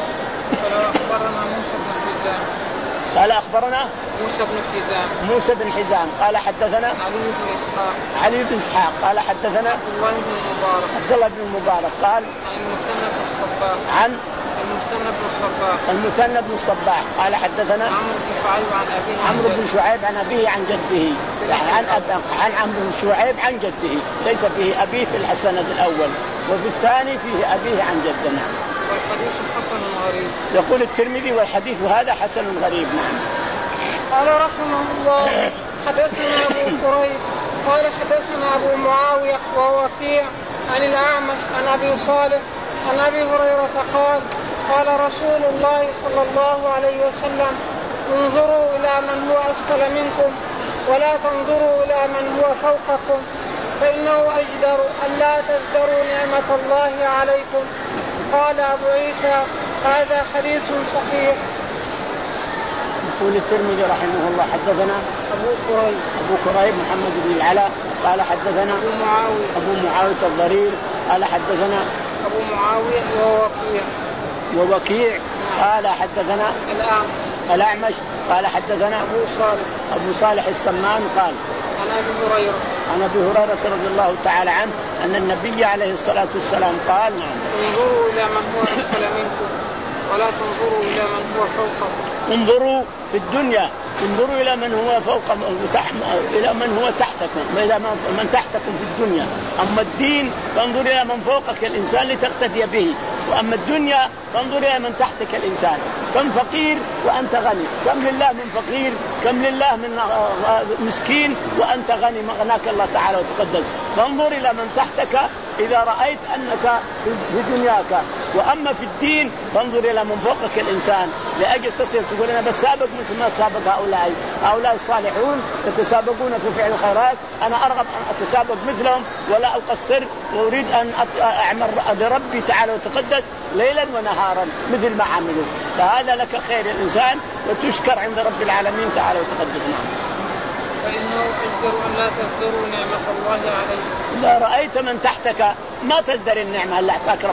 قال أخبرنا موسى بن حزام موسى بن حزام قال حدثنا علي بن إسحاق علي بن إسحاق قال حدثنا عبد الله بن المبارك عبد الله بن المبارك قال عن المثنى بن الصباح عن المثنى بن الصباح المثنى بن الصباح قال حدثنا عمرو بن شعيب عن أبيه عمرو بن شعيب عن أبيه عن جده، يعني عن أب عن عمرو بن شعيب عن جده، ليس فيه أبيه في السند الأول، وفي الثاني فيه أبيه عن جدنا. والحديث حسن غريب. يقول الترمذي والحديث هذا حسن غريب. نعم. قال رحمه الله حدثنا أبو كريب قال حدثنا أبو معاوية ووكيع عن الأعمش عن أبي صالح عن أبي هريرة قال قال رسول الله صلى الله عليه وسلم انظروا إلى من هو أسفل منكم ولا تنظروا إلى من هو فوقكم فإنه أجدر ألا تزدروا نعمة الله عليكم. قال أبو عيسى هذا حديث صحيح. يقول الترمذي رحمه الله حدثنا أبو كريب أبو كريب محمد بن العلاء قال حدثنا أبو معاوية أبو معاوية الضرير قال حدثنا أبو معاوية ووكيع ووكيع قال حدثنا الأعمش الأعمش قال حدثنا أبو صالح أبو صالح السمان قال عن أبي هريرة عن أبي هريرة رضي الله تعالى عنه أن النبي عليه الصلاة والسلام قال نعم انظروا إلى من هو أسفل منكم ولا تنظروا إلى من هو فوقكم. انظروا في الدنيا انظروا إلى من هو فوق إلى من هو تحتكم، إلى من تحتكم في الدنيا. أما الدين فانظر إلى من فوقك الإنسان لتقتدي به، وأما الدنيا فانظر إلى من تحتك الإنسان. كم فقير وأنت غني، كم لله من فقير، كم لله من مسكين وأنت غني، مغناك الله تعالى وتقدس. فانظر إلى من تحتك إذا رأيت أنك في دنياك، وأما في الدين فانظر إلى من فوقك الإنسان لأجل تصير تقول أنا بتسابق مثل ما سابق هؤلاء هؤلاء الصالحون يتسابقون في فعل الخيرات، أنا أرغب أن أتسابق مثلهم ولا أقصر، وأريد أن أعمل لربي تعالى وتقدس ليلا ونهارا مثل ما عملوا. فهذا لك خير الإنسان وتشكر عند رب العالمين تعالى وتقدس. فإنه أجدر أن لا تزدروا نعمة الله عليكم. إذا رأيت من تحتك ما تزدر النعمة اللي أعطاك ربك،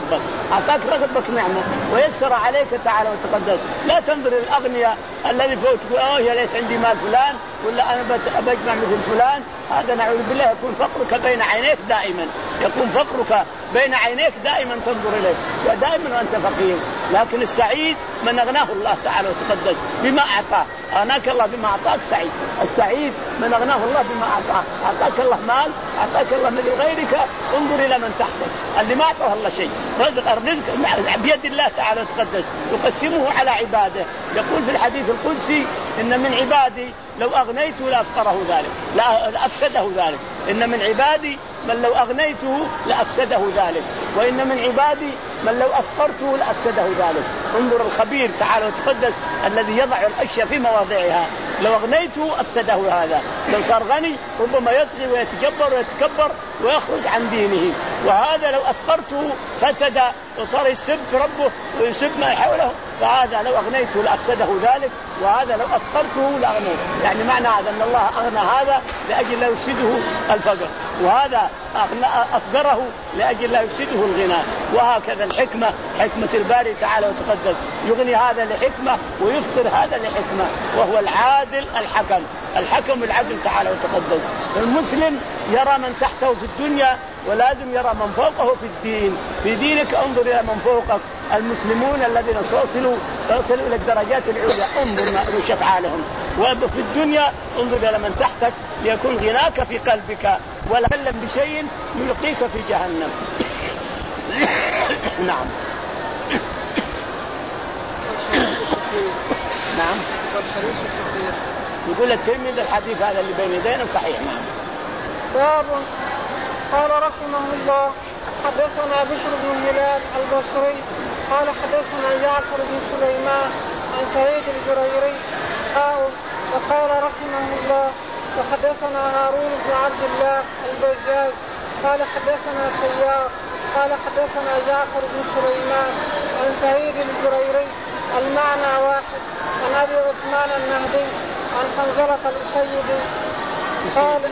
أعطاك رغبك نعمة ويسر عليك تعالى وتقدس. لا تنظر للأغنياء الذي فوق تقول أوه يا ليت عندي مال فلان ولا أنا بجمع مثل فلان. هذا نعوذ بالله يكون فقرك بين عينيك دائما، يكون فقرك بين عينيك دائما تنظر إليه ودائما وأنت فقير. لكن السعيد من أغناه الله تعالى وتقدس بما أعطاه. أغناك الله بما أعطاك سعيد. السعيد من أغناه الله بما أعطاه. أعطاك الله مال، أعطاك الله من غيرك، انظر إلى من تحتك اللي ما أعطاه الله شيء. رزق الرزق بيد الله تعالى وتقدس يقسمه على عباده. يقول في الحديث القدسي إن من عبادي لو أغنيته لأفقره ذلك لأفسده ذلك. إن من عبادي من لو أغنيته لأفسده ذلك، وإن من عبادي من لو أفقرته لأفسده ذلك. انظر الخبير تعالى وتقدس الذي يضع الأشياء في مواضعها. لو أغنيته أفسده هذا، لو صار غني ربما يطغي ويتجبر ويتكبر ويخرج عن دينه. وهذا لو أفقرته فسد وصار يسب ربه ويسب ما حوله. فهذا لو أغنيته لأفسده ذلك، وهذا لو أفقرته لأغنيته. يعني معنى هذا أن الله أغنى هذا لأجل لا يفسده الفقر، وهذا أفقره لأجل لا يفسده الغنى. وهكذا الحكمة حكمة الباري تعالى وتقدس، يغني هذا لحكمة ويفقر هذا لحكمة، وهو العادل الحكم. الحكم العدل تعالى وتقدس. المسلم يرى من تحته في الدنيا ولازم يرى من فوقه في الدين. في دينك انظر إلى من فوقك. المسلمون الذين وصلوا وصلوا إلى الدرجات العليا انظر ما أفعالهم. وفي الدنيا انظر إلى من تحتك ليكون غناك في قلبك، ولا تكلم بشيء يلقيك في جهنم. نعم. نعم. يقول الترمذي الحديث هذا اللي بين يدينا صحيح. نعم. باب. قال رحمه الله حدثنا بشر بن هلال البصري قال حدثنا جعفر بن سليمان عن سعيد الجريري وقال رحمه الله وحدثنا هارون بن عبد الله البزاز قال حدثنا سيار قال حدثنا جعفر بن سليمان عن سعيد الجريري المعنى واحد عن أبي عثمان النهدي عن حنظلة الأسيدي قال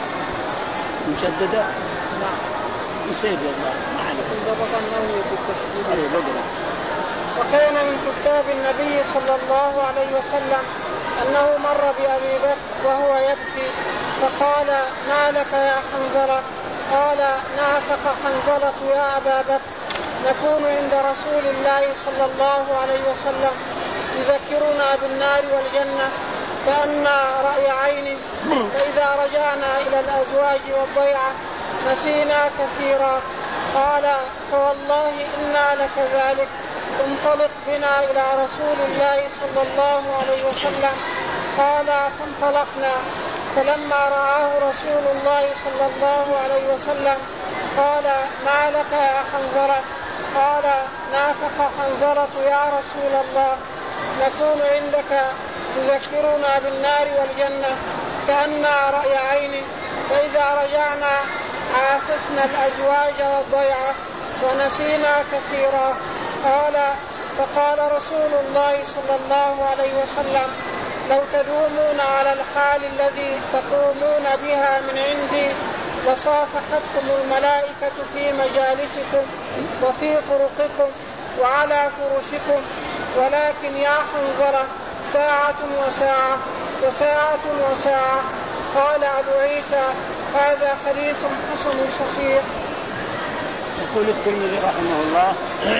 مشددة. نعم. يسير الله معنا. انضبط النووي بالتشديد. وكان من كتاب النبي صلى الله عليه وسلم أنه مر بأبي بكر وهو يبكي فقال ما لك يا حنظلة؟ قال نافق حنظلة يا أبا بكر نكون عند رسول الله صلى الله عليه وسلم يذكرنا بالنار والجنة كأن رأي عين، فإذا رجعنا إلى الأزواج والضيعة نسينا كثيرا. قال فوالله إنا لكذلك انطلق بنا إلى رسول الله صلى الله عليه وسلم. قال فانطلقنا فلما رآه رسول الله صلى الله عليه وسلم قال ما لك يا حنظلة؟ قال نافق حنظلة يا رسول الله نكون عندك تذكرنا بالنار والجنة كأن رأي عين، فإذا رجعنا عافسنا الأزواج والضيعة ونسينا كثيرا. قال فقال رسول الله صلى الله عليه وسلم لو تدومون على الحال الذي تقومون بها من عندي لصافحتكم الملائكة في مجالسكم وفي طرقكم وعلى فرشكم، ولكن يا حنظلة ساعة وساعة وساعة وساعة. قال أبو عيسى هذا حديث حسن صحيح. يقول الترمذي رحمه الله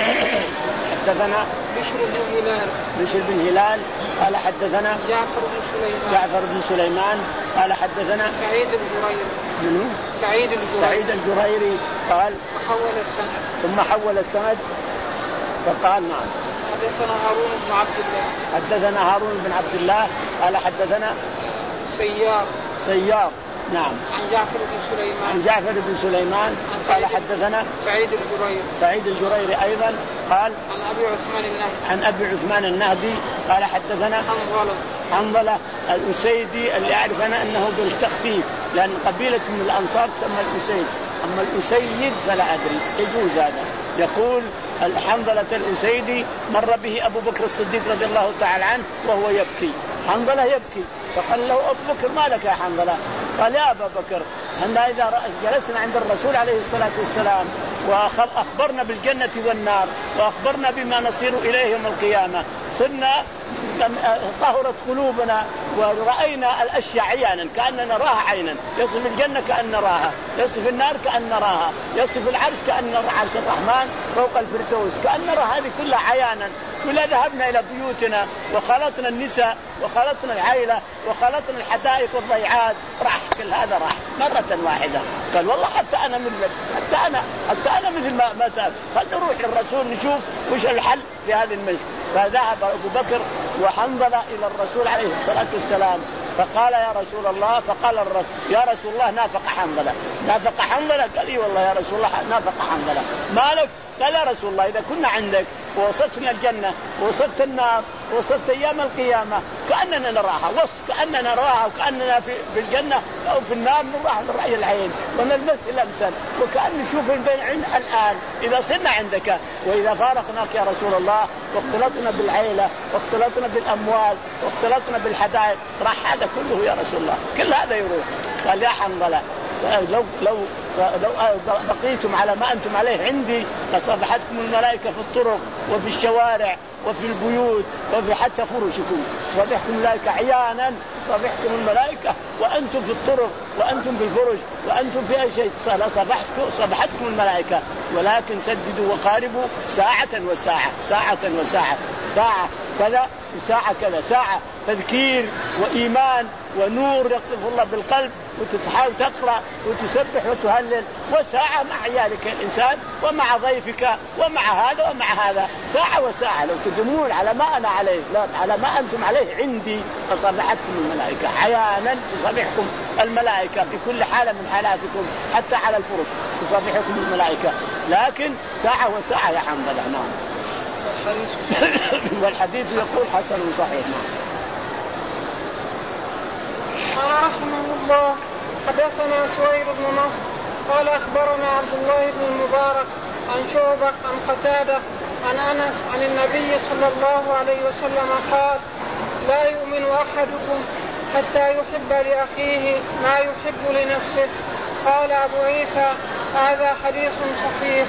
حدثنا بشر بن هلال بشر بن هلال قال حدثنا جعفر بن سليمان جعفر بن سليمان قال حدثنا سعيد الجريري منو؟ سعيد الجريري سعيد الجريري قال حول السند ثم حول السند فقال نعم حدثنا هارون بن عبد الله حدثنا هارون بن عبد الله قال حدثنا سيار سيار نعم عن جعفر بن سليمان عن جعفر بن سليمان قال حدثنا سعيد الجريري سعيد الجريري أيضا قال عن أبي عثمان النهدي عن أبي عثمان النهدي قال حدثنا حنظلة حنظلة الأسيدي اللي أعرف أنا أنه بن تخفيف لأن قبيلة من الأنصار تسمى الأسيد، أما الأسيد فلا أدري يجوز هذا. يقول حنظلة الأسيدي مر به أبو بكر الصديق رضي الله تعالى عنه وهو يبكي، حنظلة يبكي فقال له أبو بكر ما لك يا حنظلة؟ قال يا أبا بكر أن إذا جلسنا عند الرسول عليه الصلاة والسلام وأخبرنا بالجنة والنار وأخبرنا بما نصير إليه يوم القيامة. صرنا طهرت قلوبنا ورأينا الأشياء عيانا كأننا نراها عينا. يصف الجنة كأن نراها، يصف النار كأن نراها، يصف العرش كأن نرى عرش الرحمن فوق الفردوس كأن نرى هذه كلها عيانا. كلنا ذهبنا إلى بيوتنا وخلطنا النساء وخلطنا العائلة وخلطنا الحدائق والضيعات، راح كل هذا راح مرة واحدة. قال والله حتى أنا مثل حتى أنا حتى أنا مثل ما ما تاب. خلنا نروح للرسول نشوف وش الحل في هذه المجلس. فذهب أبو بكر وحنظلة إلى الرسول عليه الصلاة والسلام فقال يا رسول الله، فقال الرسول يا رسول الله نافق حنظلة. نافق حنظلة؟ قال إيه والله يا رسول الله نافق حنظلة. مالك؟ قال يا رسول الله إذا كنا عندك ووصلتنا الجنة ووصلت النار ووصلت أيام القيامة كأننا نراها، وصف كأننا نراها وكأننا في, في الجنة أو في النار نراها بالرأي العين ونلمس الأمثال وكأن نشوف البين الآن إذا صرنا عندك. وإذا فارقناك يا رسول الله واختلطنا بالعيلة واختلطنا بالأموال واختلطنا بالحدائق راح هذا كله يا رسول الله، كل هذا يروح. قال يا حنظلة لو لو لو بقيتم على ما أنتم عليه عندي لصبحتكم الملائكة في الطرق وفي الشوارع وفي البيوت وفي حتى فرشكم. صبحتم الملائكة عيانا، صبحتم الملائكة وأنتم في الطرق وأنتم في الفرش وأنتم في أي شيء صبحتكم صبحتكم الملائكة. ولكن سددوا وقاربوا ساعة وساعة ساعة وساعة ساعة كذا وساعة كذا، ساعة تذكير وإيمان ونور يقذف الله بالقلب وتتحاول تقرأ وتسبح وتهلل، وساعة مع عيالك الإنسان ومع ضيفك ومع هذا ومع هذا ساعة وساعة. لو تدمون على ما أنا عليه لا على ما أنتم عليه عندي فصبحتكم الملائكة عيانا، تصبحكم الملائكة في كل حالة من حالاتكم حتى على الفرش تصبحكم الملائكة، لكن ساعة وساعة يا حنظلة. نعم. والحديث يقول حسن صحيح. قال رحمه الله حدثنا سويد بن نصر قال أخبرنا عبد الله بن المبارك عن شعبة عن قتادة عن أنس عن النبي صلى الله عليه وسلم قال لا يؤمن أحدكم حتى يحب لأخيه ما يحب لنفسه. قال أبو عيسى هذا حديث صحيح.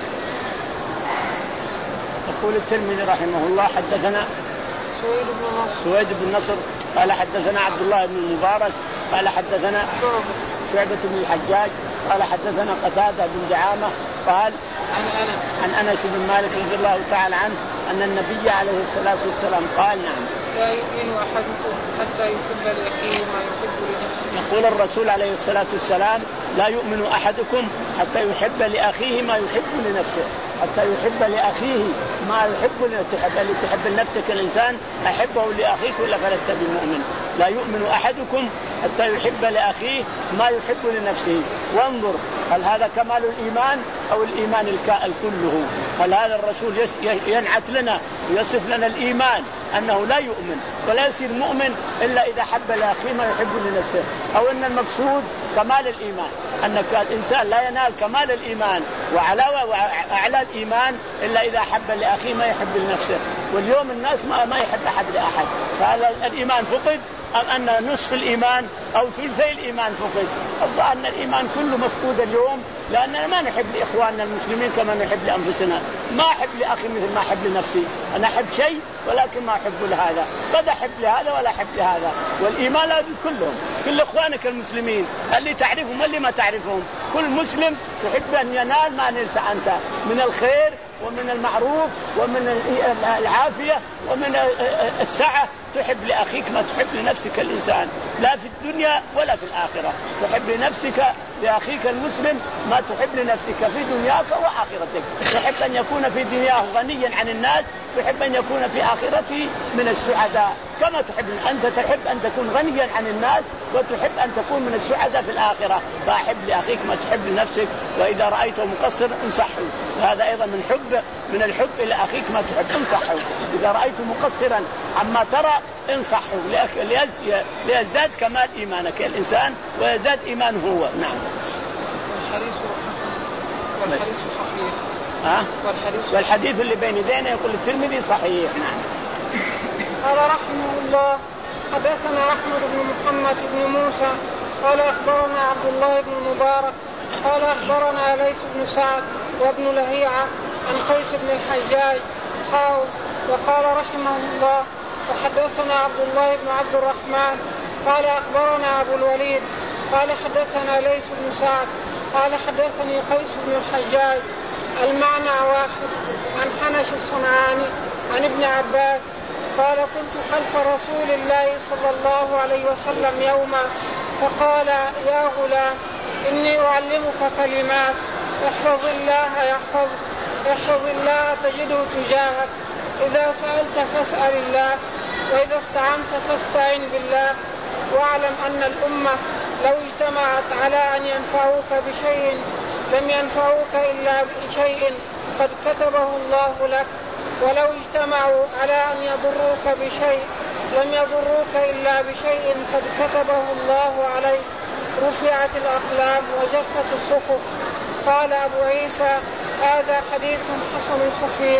يقول الترمذي رحمه الله حدثنا سويد بن نصر سويد بن نصر قال حدثنا عبد الله بن المبارك قال حدثنا شعبة بن الحجاج قال حدثنا قتادة بن دعامة قال عن أنس عن أنس بن مالك رضي الله تعالى عنه أن النبي عليه الصلاة والسلام قال نعم لا يؤمن أحدكم حتى يحب لأخيه ما يحب لنفسه. يقول الرسول عليه الصلاة والسلام لا يؤمن أحدكم حتى يحب لأخيه ما يحب لنفسه، حتى يحب لأخيه ما يحب لنفسه. اللي تحب لنفسك الإنسان أحبه لأخيك ولا فلست بمؤمن. لا يؤمن أحدكم حتى يحب لأخيه ما يحب لنفسه. وانظر هل هذا كمال الإيمان أو الإيمان الكائل كله؟ هل هذا الرسول ينعت لنا ويصف لنا الإيمان أنه لا يؤمن ولا يصير مؤمن إلا إذا حب لأخيه ما يحب لنفسه، أو أن المقصود كمال الإيمان أن الإنسان لا ينال كمال الإيمان وعلاوة وأعلى الإيمان إلا إذا حب لأخيه ما يحب لنفسه. واليوم الناس ما ما يحب أحد لأحد، فهذا الإيمان فقد أم أن نصف الإيمان أو ثلثي الإيمان فقد. الظاهر أن الإيمان كله مفقود اليوم لأننا ما نحب لإخواننا المسلمين كما نحب لأنفسنا. ما أحب لأخي مثل ما أحب لنفسي. أنا أحب شيء ولكن ما أحب لهذا، قد أحب لهذا ولا أحب لهذا. والإيمان لازم كلهم، كل إخوانك المسلمين اللي تعرفهم واللي ما تعرفهم، كل مسلم تحب أن ينال ما نلت أنت من الخير ومن المعروف ومن العافية ومن السعة. تحب لأخيك ما تحب لنفسك الإنسان، لا في الدنيا ولا في الآخرة. تحب لنفسك لأخيك المسلم ما تحب لنفسك في دنياك وآخرتك. تحب أن يكون في دنياه غنيا عن الناس، تحب أن يكون في آخرته من السعداء كما تحب. أنت تحب أن تكون غنيا عن الناس وتحب أن تكون من السعداء في الآخرة. فأحب لأخيك ما تحب لنفسك، وإذا رأيته مقصر انصحه. هذا أيضا من حب من الحب إلى أخيك ما تحب انصحه. إذا رأيته مقصرا عما ترى انصحه ليزداد كمال إيمانك الإنسان ويزداد إيمانه هو. نعم. والحديث حسن والحديث صحيح. ها؟ والحديث, والحديث اللي بين يدينا يقول الترمذي صحيح. نعم. قال رحمه الله حدثنا أحمد بن محمد بن موسى قال أخبرنا عبد الله بن مبارك قال أخبرنا ليث بن سعد وابن لهيعة عن قيس بن الحجاج حاول. وقال رحمه الله وحدثنا عبد الله بن عبد الرحمن قال أخبرنا أبو الوليد قال حدثنا ليث بن سعد قال حدثني قيس بن الحجاج المعنى واحد عن حنش الصنعاني عن ابن عباس قال كنت خلف رسول الله صلى الله عليه وسلم يوما فقال يا غلام إني أعلمك كلمات احفظ الله يحفظ احفظ الله تجده تجاهك إذا سألت فاسأل الله وإذا استعنت فاستعن بالله واعلم أن الأمة لو اجتمعت على أن ينفعوك بشيء لم ينفعوك إلا بشيء قد كتبه الله لك ولو اجتمعوا على أن يضروك بشيء لم يضروك إلا بشيء قد كتبه الله عليك رفعت الأقلام وجفت الصحف. قال أبو عيسى هذا حديث حسن صحيح.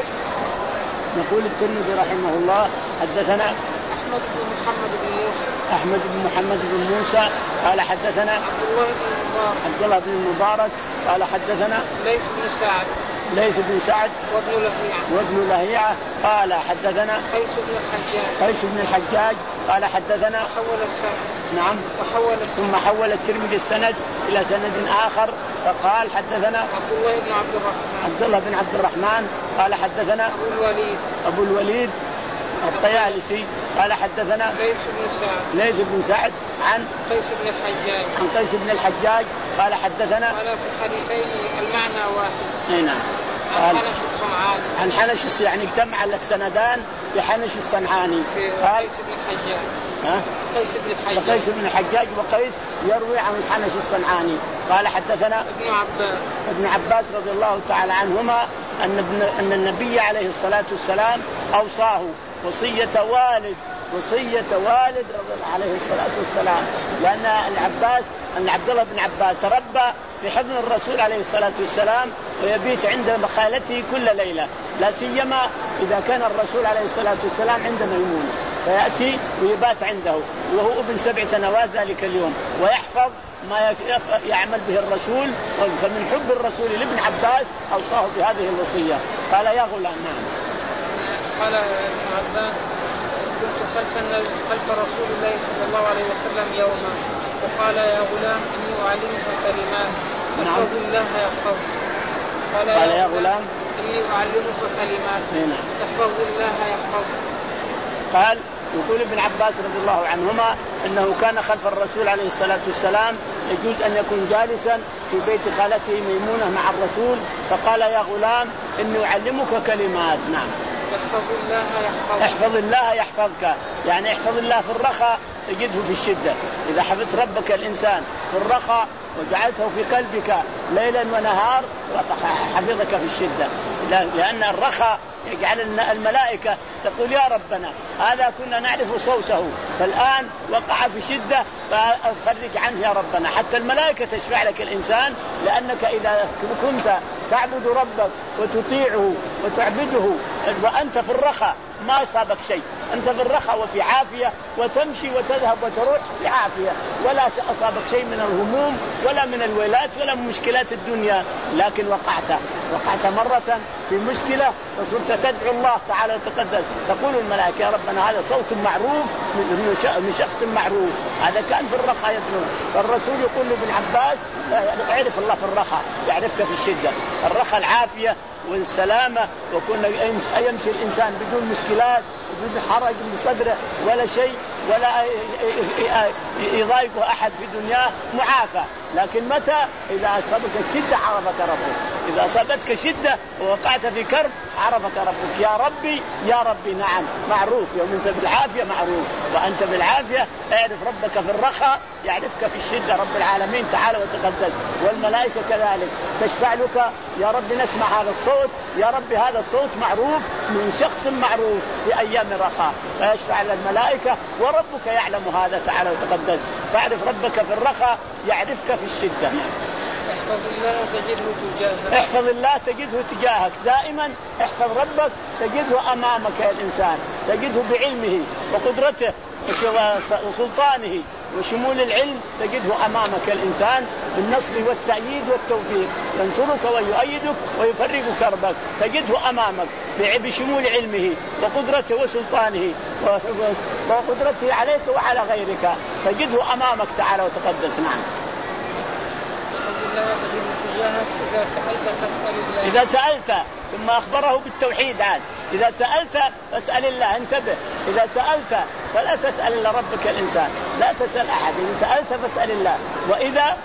يقول الترمذي رحمه الله حدثنا أحمد بن محمد بن موسى أحمد بن محمد بن موسى قال حدثنا عبد الله بن المبارك عبد الله بن المبارك قال حدثنا ليث بن سعد ليث بن سعد وابن لهيعة وابن لهيعة قال حدثنا قيس بن الحجاج قيس بن الحجاج قال حدثنا وحول السند نعم وحول السند ثم حول الترمذي السند إلى سند آخر فقال حدثنا عبد الله بن عبد الرحمن عبد الله بن عبد الرحمن قال حدثنا أبو الوليد أبو الوليد الطيالسي قال حدثنا ليث بن سعد ليث بن سعد عن قيس بن الحجاج عن قيس بن الحجاج قال حدثنا قال في الحديثين المعنى واحد. اي نعم. عن حنش الصنعاني عن حنش يعني اجتمع السندان بحنش الصنعاني قال قيس بن الحجاج ها قيس بن الحجاج قيس بن الحجاج وقيس يروي عن حنش الصنعاني قال حدثنا ابن عباس ابن عباس رضي الله تعالى عنهما ان ابن ان النبي عليه الصلاه والسلام اوصاه وصيه والد وصيه والد عليه الصلاه والسلام لان العباس ان عبد الله بن عباس تربى في حضن الرسول عليه الصلاه والسلام ويبيت عند خالته كل ليله لا سيما اذا كان الرسول عليه الصلاه والسلام عند ميمونه فياتي ويبات عنده وهو ابن سبع سنوات ذلك اليوم ويحفظ ما يعمل به الرسول. فمن حب الرسول لابن عباس اوصاه بهذه الوصيه. قال يا غلام نعم. قال ابن عباس كنت خلف خلف رسول الله صلى الله عليه وسلم يوما وقال يا غلام اني اعلمك كلمات احفظ الله يحفظ. قال, قال يا غلام اني اعلمك كلمات احفظ الله يحفظ. قال يقول ابن عباس رضي الله عنهما انه كان خلف الرسول عليه الصلاه والسلام يجوز ان يكون جالسا في بيت خالته ميمونه مع الرسول فقال يا غلام اني اعلمك كلمات. نعم. احفظ الله يحفظك. احفظ الله يحفظك يعني احفظ الله في الرخاء تجده في الشده. اذا حفظت ربك الانسان في الرخاء وجعلته في قلبك ليلا ونهار حفظك في الشده لان الرخاء يجعل الملائكة تقول يا ربنا هذا كنا نعرف صوته فالآن وقع في شدة فأفرج عنه يا ربنا. حتى الملائكة تشفع لك الإنسان لأنك إذا كنت تعبد ربك وتطيعه وتعبده وأنت في الرخاء ما أصابك شيء أنت في الرخاء وفي عافية وتمشي وتذهب وتروح في عافية ولا أصابك شيء من الهموم ولا من الويلات ولا من مشكلات الدنيا. لكن وقعت وقعت مرة في مشكلة فصرت تدعو الله تعالى وتقدس تقول الملائكة يا ربنا هذا صوت معروف من شخص معروف هذا كان في الرخاء يدعو. فالرسول يقول لابن عباس اعرف الله في الرخاء يعرفك في الشدة. الرخاء العافية والسلامة وكنا يمشي الإنسان بدون مشكلات بدون حرج من صدره ولا شيء ولا يضايقه أحد في دنياه معافى. لكن متى إذا أصابك الشدة عرفك ربك. إذا أصابتك شدة ووقعت في كرب عرفك ربك يا ربي يا ربي. نعم معروف يوم أنت بالعافية معروف وأنت بالعافية اعرف ربك في الرخاء يعرفك في الشدة. رب العالمين تعالى وتقدس والملائكة كذلك تشفع لك يا رب نسمع هذا الصوت يا رب هذا الصوت معروف من شخص معروف في أيام الرخاء فيشفع للملائكة وربك يعلم هذا تعالى وتقدس. فاعرف ربك في الرخاء يعرفك في الشدة. احفظ الله تجده تجاهك. احفظ الله تجده تجاهك دائما. احفظ ربك تجده أمامك يا الإنسان تجده بعلمه وقدرته وسلطانه وشمول العلم تجده أمامك الإنسان بالنصر والتأييد والتوفيق، ينصرك ويؤيدك ويفرج كربك، تجده أمامك بشمول علمه وقدرته وسلطانه وقدرته عليك وعلى غيرك، تجده أمامك تعالى وتقدس. نعم. إذا سألت ثم أخبره بالتوحيد عاد، إذا سألت فاسأل الله، انتبه، إذا سألت فلا تسأل إلا ربك الإنسان، لا تسأل أحد، إذا سألت فاسأل الله، وإذا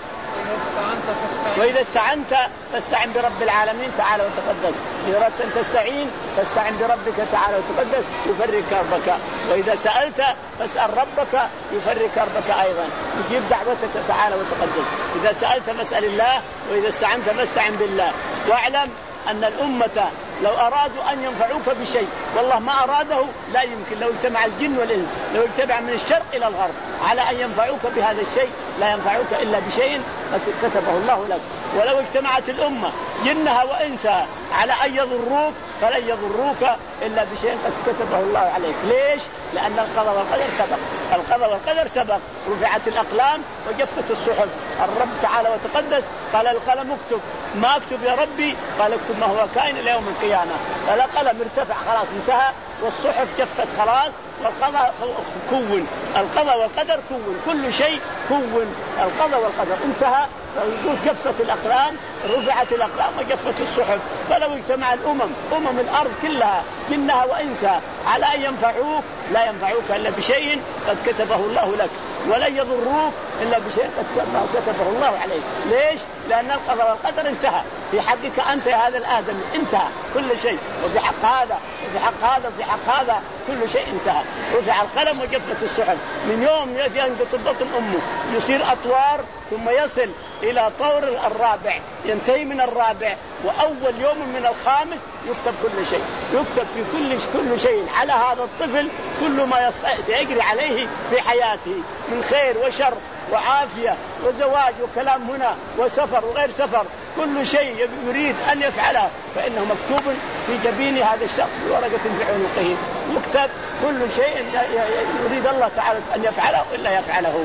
وإذا استعنت فاستعن برب العالمين تعالى وتقدس، إذا أردت أن تستعين فاستعن بربك تعالى وتقدس يفرج كربك، وإذا سألت فاسأل ربك يفرج كربك أيضا يجيب دعوتك تعالى وتقدس. إذا سألت فاسأل الله، وإذا استعنت فاستعن بالله. واعلم أن الأمة لو أرادوا أن ينفعوك بشيء والله ما أراده لا يمكن، لو اجتمع الجن والإنس، لو اجتمع من الشرق إلى الغرب على أن ينفعوك بهذا الشيء لا ينفعوك إلا بشيء كتبه الله لك. ولو اجتمعت الأمة جنها وإنسها على أن يضروك فلن يضروك إلا بشيء قد كتبه الله عليك. ليش؟ لأن القضاء والقدر سبق، القضاء والقدر سبق، رفعت الأقلام وجفت الصحف. الرب تعالى وتقدس قال القلم اكتب، ما اكتب يا ربي؟ قال اكتب ما هو كائن إلى يوم القيامة. فالقلم ارتفع خلاص انتهى، والصحف جفت خلاص، والقضاء كون، القضاء والقدر كون، كل شيء كون، القضاء والقدر انتهى. ويقول كفت الأقلام، رفعت الأقلام وجفت الصحف. فلو اجتمع الأمم أمم الأرض كلها جنها وإنسها على أن ينفعوك لا ينفعوك إلا بشيء قد كتبه الله لك، ولن يضروك إلا بشيء قد كتبه الله عليك. ليش؟ لأن القضاء والقدر انتهى في حقك أنت يا هذا الآدم، انتهى كل شيء، وفي حق هذا وفي حق هذا وفي حق هذا كل شيء انتهى. رفع القلم وجفت الصحف. من يوم يأتي عند بطن أمه يصير أطوار ثم يصل إلى طور الرابع، ينتهي من الرابع، وأول يوم من الخامس يكتب كل شيء، يكتب في كل كل شيء على هذا الطفل كل ما سيجري عليه في حياته من خير وشر وعافية وزواج وكلام هنا وسفر وغير سفر، كل شيء يريد أن يفعله فإنه مكتوب في جبين هذا الشخص بورقة في عنقه، يكتب كل شيء يريد الله تعالى أن يفعله إلا يفعله،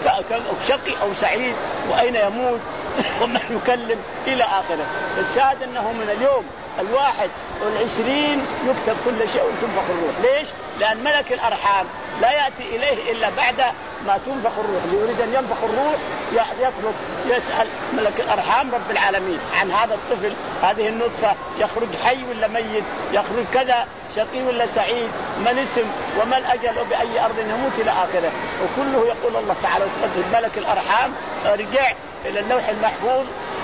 وشقي أو سعيد وأين يموت ومن يكلم إلى آخره. فالشاهد أنه من اليوم الواحد والعشرين يكتب كل شيء وتنفخ الروح. ليش؟ لأن ملك الأرحام لا يأتي إليه إلا بعد ما تنفخ الروح. اللي يريد أن ينفخ الروح يطلب يسأل ملك الأرحام رب العالمين عن هذا الطفل، هذه النطفة يخرج حي ولا ميت، يخرج كذا شقي ولا سعيد، ما الاسم وما الأجل وبأي أرض يموت إلى آخره. وكله يقول الله تعالى وتقدم ملك الأرحام رجع إلى اللوح المحفوظ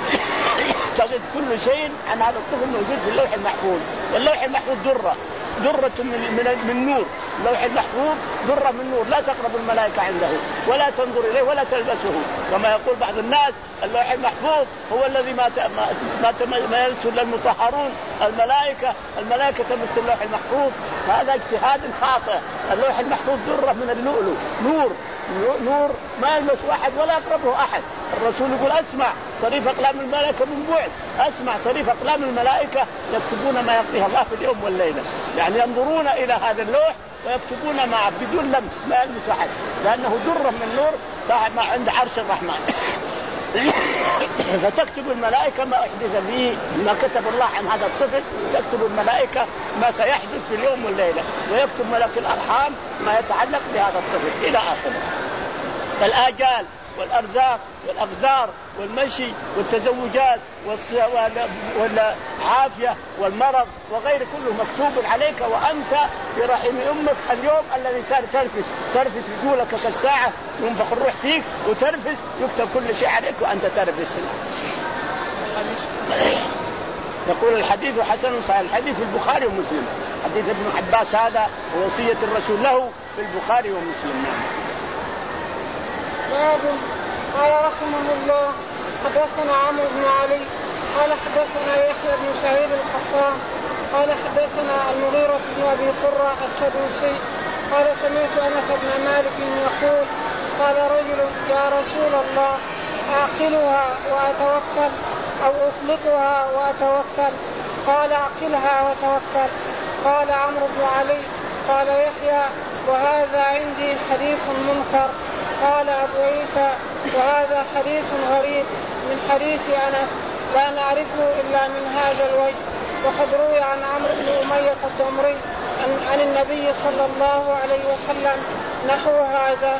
تجد كل شيء عن هذا الطفل موجود في اللوح المحفوظ. واللوح المحفوظ درة درة من, من, من نور، اللوح المحفوظ درة من نور لا تقرب الملائكة عنده ولا تنظر إليه ولا تلبسه. كما يقول بعض الناس اللوح المحفوظ هو الذي ما ما ما يلبس للمطهرون الملائكة، الملائكة تمس اللوح المحفوظ، هذا اجتهاد خاطئ. اللوح المحفوظ درة من اللؤلؤ، نور نور ما يلمس واحد ولا يقربه أحد. الرسول يقول أسمع صريف أقلام الملائكة من بعد، أسمع صريف أقلام الملائكة يكتبون ما يقضيه الله في اليوم والليلة، يعني ينظرون إلى هذا اللوح ويكتبون معه بدون لمس ما يلمس أحد، لأنه درة من النور ما عند عرش الرحمن. فتكتب الملائكة ما أحدث به، ما كتب الله عن هذا الطفل تكتب الملائكة ما سيحدث في اليوم والليلة، ويكتب ملك الأرحام ما يتعلق بهذا الطفل إلى آخره. فالآجال والأرزاق والأقدار والمشي والتزوجات والعافية والمرض وغير كله مكتوب عليك وأنت في رحم أمك اليوم الذي ترفس ترفس رجولك كالساعة ينفخ الروح فيك وترفس يكتب كل شيء عليك وأنت ترفس. يقول الحديث حسن صحيح، الحديث في البخاري ومسلم، حديث ابن عباس هذا ووصية الرسول له في البخاري ومسلم. باب قال رحمه الله حدثنا عمرو بن علي قال حدثنا يحيى بن سعيد القطان قال حدثنا المغيرة بن أبي قرة السدوسي قال سمعت أنس بن مالك يقول قال رجل يا رسول الله أعقلها وأتوكل أو أطلقها وأتوكل؟ قال أعقلها وتوكل. قال عمرو بن علي قال يحيى وهذا عندي حديث منكر. قال أبو عيسى وهذا حديث غريب من حديث أنس لا نعرفه إلا من هذا الوجه. وقد روي عن عمرو بن أمية الضمري عن النبي صلى الله عليه وسلم نحو هذا.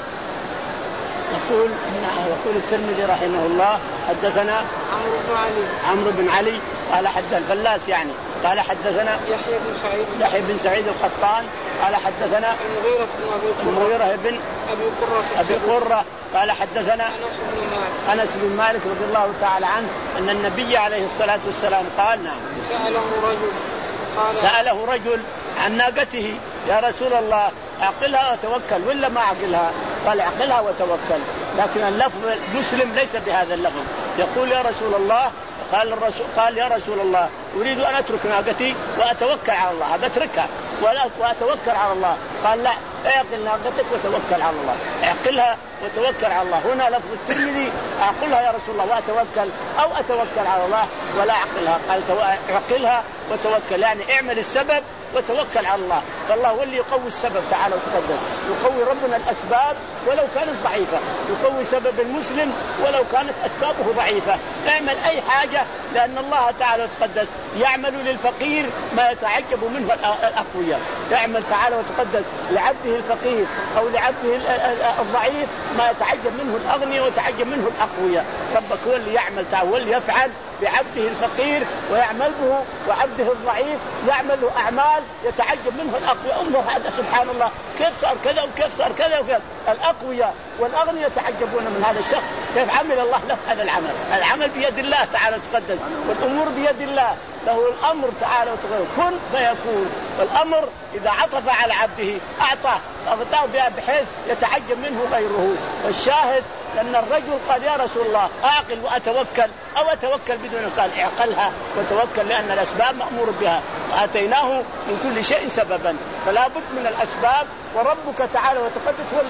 يقول يقول الترمذي رحمه الله حدثنا عمرو بن علي عمرو بن علي قال حدثنا الفلاس يعني قال حدثنا يحيى بن سعيد يحيى بن سعيد القطان قال حدثنا المغيرة بن أبي المغيرة بن أبي قرة أبي قرة قال حدثنا أنس بن مالك أنس بن مالك رضي الله تعالى عنه أن النبي عليه الصلاة والسلام قال نعم سأله رجل قال سأله رجل عن ناقته يا رسول الله أعقلها وتوكل ولا ما أعقلها؟ قال أعقلها وتوكل. لكن اللفظ مسلم ليس بهذا اللفظ. يقول يا رسول الله قال الرسول قال يا رسول الله أريد أن أترك ناقتي وأتوكل على الله بتركها وأتوكل على الله. قال لا اعقل ناقتك وتوكل على الله اعقلها وتوكل على الله. هنا لفظ الترمذي أعقلها يا رسول الله وأتوكل أو أتوكل على الله ولا أعقلها. قال اعقلها وتوكل يعني اعمل السبب وتوكل على الله. فالله هو اللي يقوي السبب تعالى وتقدس. يقوي ربنا الأسباب ولو كانت ضعيفة. يقوي سبب المسلم ولو كانت أسبابه ضعيفة. اعمل أي حاجة لأن الله تعالى وتقدس يعمل للفقير ما يتعجب منه الأقوياء. يعمل تعالى وتقدس لعبده الفقير أو لعبده الضعيف ما يتعجب منه الأغنياء ويتعجب منه الأقوياء. ربك هو اللي يعمل تعالى هو اللي يفعل بعبده الفقير ويعمل به وعبده الضعيف يعمل له أعمال يتعجب منه الأقوياء. انظر هذا سبحان الله كيف صار كذا وكيف صار كذا وكذا. الأقوياء والأغنياء يتعجبون من هذا الشخص كيف عمل الله له هذا العمل. العمل بيد الله تعالى وتقدس والأمور بيد الله. له الأمر تعالى وتقدس كن فيكون. والأمر إذا عطف على عبده أعطاه أعطاه بحيث يتعجب منه غيره. والشاهد أن الرجل قال يا رسول الله أعقل وأتوكل أو أتوكل بدون. قال اعقلها وتوكل لأن الأسباب مأمور بها وآتيناه من كل شيء سببا. فلا بد من الأسباب وربك تعالى وتقدس هو اللي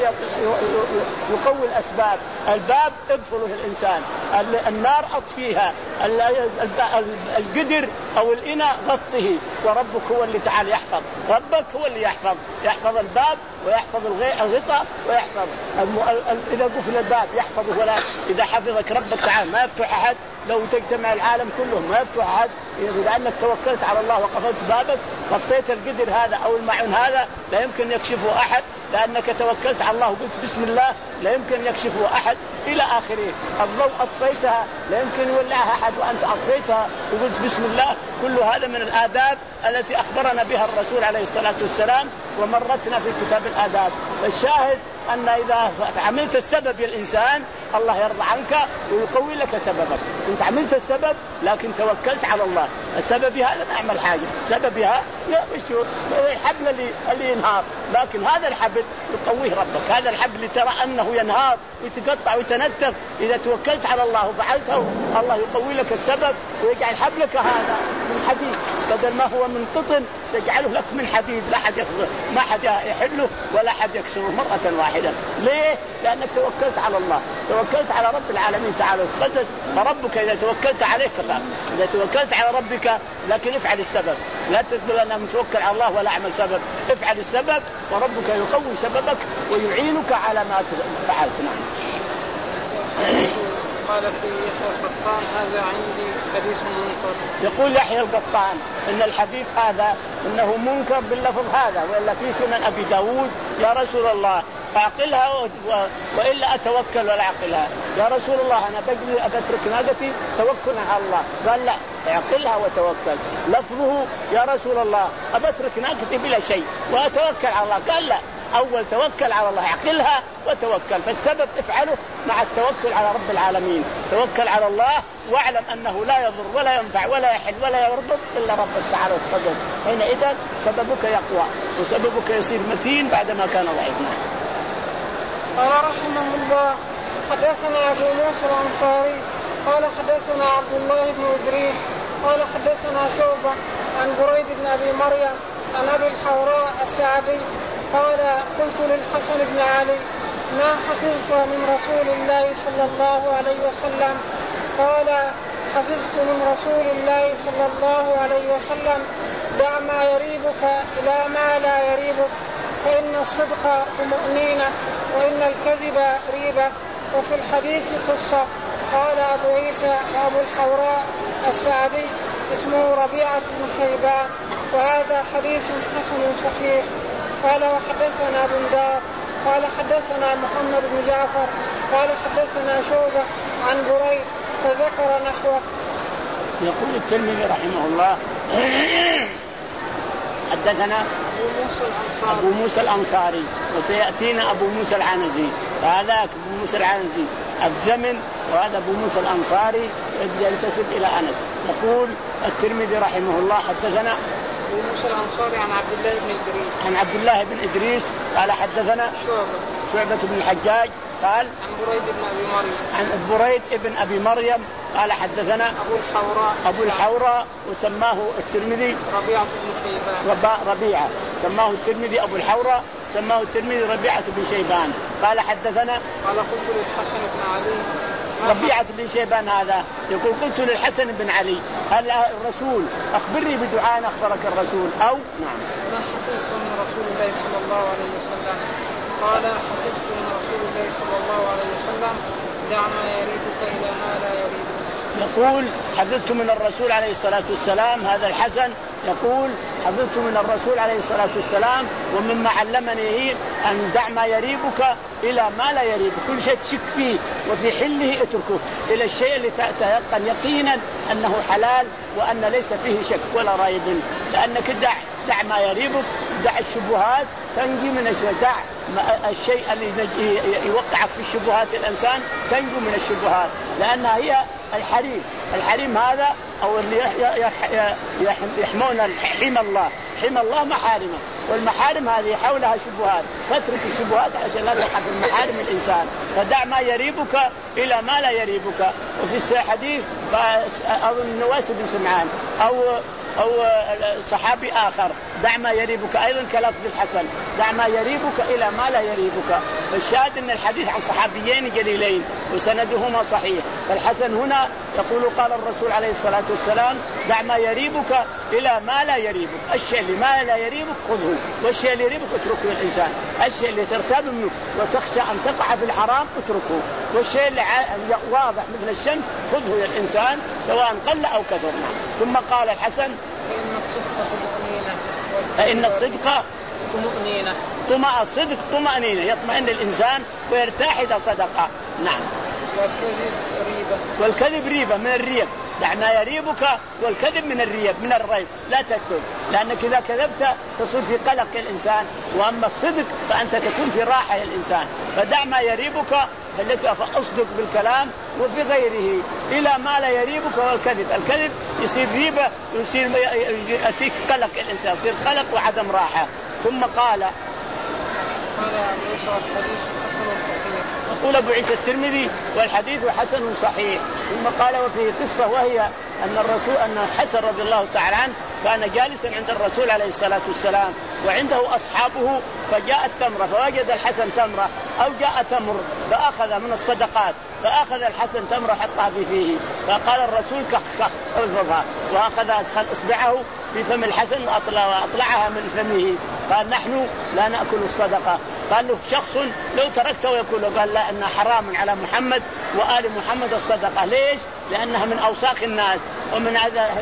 يقوي الأسباب. الباب اقفله الإنسان النار أطفيها القدر أو الإناء غطه وربك هو اللي تعالى يحفظ. ربك هو اللي يحفظ يحفظ الباب ويحفظ الغطاء ويحفظ إذا قفل الباب يحفظه. ولا إذا حفظك ربك تعالى ما يفتح أحد. لو تجتمع العالم كلهم ما يفتح أحد لأنك توكلت على الله وقفلت بابك غطيت القدر هذا أو المعون هذا لا يمكن يكشفه أحد لأنك توكلت على الله وقلت بسم الله لا يمكن يكشفه أحد إلى آخره. الضوء أطفيتها لا يمكن يولعها أحد وأنت أطفيتها وقلت بسم الله. كل هذا من الآداب التي أخبرنا بها الرسول عليه الصلاة والسلام ومرتنا في كتاب الآداب. فالشاهد أن إذا عملت السبب يا الإنسان الله يرضى عنك ويقوي لك سببك. أنت عملت السبب لكن توكلت على الله. السبب هذا ما أعمل حاجة سببها الحبل اللي, اللي ينهار لكن هذا الحبل يقويه ربك. هذا الحبل اللي ترى أنه ينهار ويتقطع ويتنتف إذا توكلت على الله وفعلته الله يقوي لك السبب ويجعل حبلك هذا من حديد بدل ما هو من قطن يجعله لك من حديد لا حد يخبر ما حد يحله ولا حد يكسره مرة واحدة. ليه؟ لأنك توكلت على الله توكلت على رب العالمين تعالى وتقدس. فربك إذا توكلت عليه كفاك. إذا توكلت على ربك لكن افعل السبب لا تقول أنا متوكل على الله ولا أعمل سبب. افعل السبب وربك يقوي سببك ويعينك على ما فعلت. نعم. قال في يحيى القطان هذا عندي حديث منكر. يقول يحيى القطان إن الحديث هذا إنه منكر باللفظ هذا وإلا في سنن أبي داود يا رسول الله أعقلها و... وإلا أتوكل ولا أعقلها. يا رسول الله أنا بجلي أترك ناقتي توكلا على الله. قال لا اعقلها وتوكل. لفظه يا رسول الله أترك ناقتي بلا شيء وأتوكل على الله. قال لا أول توكل على الله اعقلها وتوكل. فالسبب افعله مع التوكل على رب العالمين. توكل على الله واعلم أنه لا يضر ولا ينفع ولا يحل ولا يرضب إلا رب تعالى وتقدس. حينئذ سببك يقوى وسببك يصير متين بعدما كان ضعيفا. قال رحمه الله حدثنا أبو موسى الأنصاري قال حدثنا عبد الله بن إدريس قال حدثنا شعبة عن بريد بن أبي مريم عن أبي الحوراء السعدي قال قلت للحسن بن علي ما حفظت من رسول الله صلى الله عليه وسلم؟ قال حفظت من رسول الله صلى الله عليه وسلم دع ما يريبك إلى ما لا يريبك فإن الصدق طمأنينة وإن الكذب ريبة وفي الحديث قصة. قال أبو عيسى أبو الحوراء السعدي اسمه ربيعة بن شيبان وهذا حديث حسن صحيح. قال وحدثنا بندار قال حدثنا محمد بن جعفر قال حدثنا شعبة عن بريد فذكر نحوه. يقول الترمذي رحمه الله حدثنا أبو موسى الأنصاري وسيأتينا أبو موسى العنزي فهذا أبو موسى العنزي الزمن وهذا أبو موسى الأنصاري ينتسب إلى أنس. يقول الترمذي رحمه الله حدثنا أبو موسى الأنصاري عن عبد الله بن إدريس عن عبد الله بن إدريس قال حدثنا شعبة شعبة بن الحجاج قال عن بريد بن أبي مريم عن بريد بن أبي مريم قال حدثنا أبو الحوراء أبو الحوراء وسماه الترمذي ربيعة بن شيبان ربا ربيعة سماه الترمذي أبو الحوراء سماه الترمذي ربيعة بن شيبان قال حدثنا قال قلت للحسن بن علي ربيعة بن شيبان هذا يقول قلت للحسن بن علي هل الرسول أخبرني بدعاء أخبرك الرسول أو نعم ما حفظت من رسول الله صلى الله عليه وسلم قال حفظت من رسول الله صلى الله عليه وسلم دع ما يريدك إلى ما لا يريدك. يقول حفظت من الرسول عليه الصلاة والسلام هذا الحسن يقول حفظت من الرسول عليه الصلاة والسلام ومما علمني أن دع ما يريبك إلى ما لا يريبك كل شيء تشك فيه وفي حله اتركه إلى الشيء اللي تيقن يقينا أنه حلال وأن ليس فيه شك ولا ريب لأنك دع دع ما يريبك دع الشبهات تنجي من الشيء دع الشيء اللي يوقعك في الشبهات الإنسان تنجو من الشبهات لأنها هي الحريم. الحريم هذا أو اللي يحمون حمى الله حمى الله محارمه والمحارم هذه حولها شبهات فاترك الشبهات عشان لا تقع في المحارم الإنسان فدع ما يريبك إلى ما لا يريبك. وفي الحديث أظن نواس بن سمعان أو أو صحابي آخر دع ما يريبك أيضا كلفظ الحسن دع ما يريبك إلى ما لا يريبك. فالشاهد أن الحديث عن صحابيين جليلين وسندهما صحيح. فالحسن هنا يقول قال الرسول عليه الصلاة والسلام دع ما يريبك إلى ما لا يريبك. الشيء اللي ما لا يريبك خذه والشيء اللي يريبك اتركه الإنسان. الشيء اللي ترتاب منه وتخشى أن تقع في الحرام اتركه والشيء اللي واضح مثل الشمس خذه يا الإنسان سواء قل أو كثر. ثم قال الحسن فإن الصدق طمأنينة فإن الصدق طمأنينة طمأ الصدق طمأنينة يطمئن الإنسان ويرتاح إذا صدق. نعم. والكذب ريبة والكذب ريبة من الريب دع ما يريبك والكذب من الريب من الريب لا تكذب لأنك إذا كذبت تصير في قلق الإنسان وأما الصدق فأنت تكون في راحة الإنسان. فدع ما يريبك التي أصدق بالكلام وفي غيره إلى ما لا يريبك والكذب. الكذب يصير ريبة يصير يأتيك قلق الإنسان يصير قلق وعدم راحة. ثم قال يقول أبو عيسى الترمذي والحديث حسن صحيح. ثم قال وفيه قصة وهي أن الرسول أن الحسن رضي الله تعالى عنه كان جالسا عند الرسول عليه الصلاة والسلام وعنده أصحابه فجاءت تمرة فوجد الحسن تمرة أو جاء تمر فأخذ من الصدقات فأخذ الحسن تمرة حطها في فيه فقال الرسول كخ كخ ألفظها وأخذ أدخل إصبعه في فم الحسن وأطلعها من فمه. قال نحن لا نأكل الصدقة. قال له شخص لو تركته يقول قال لا أنها حرام على محمد وآل محمد الصدقة. ليش؟ لأنها من أوساخ الناس ومن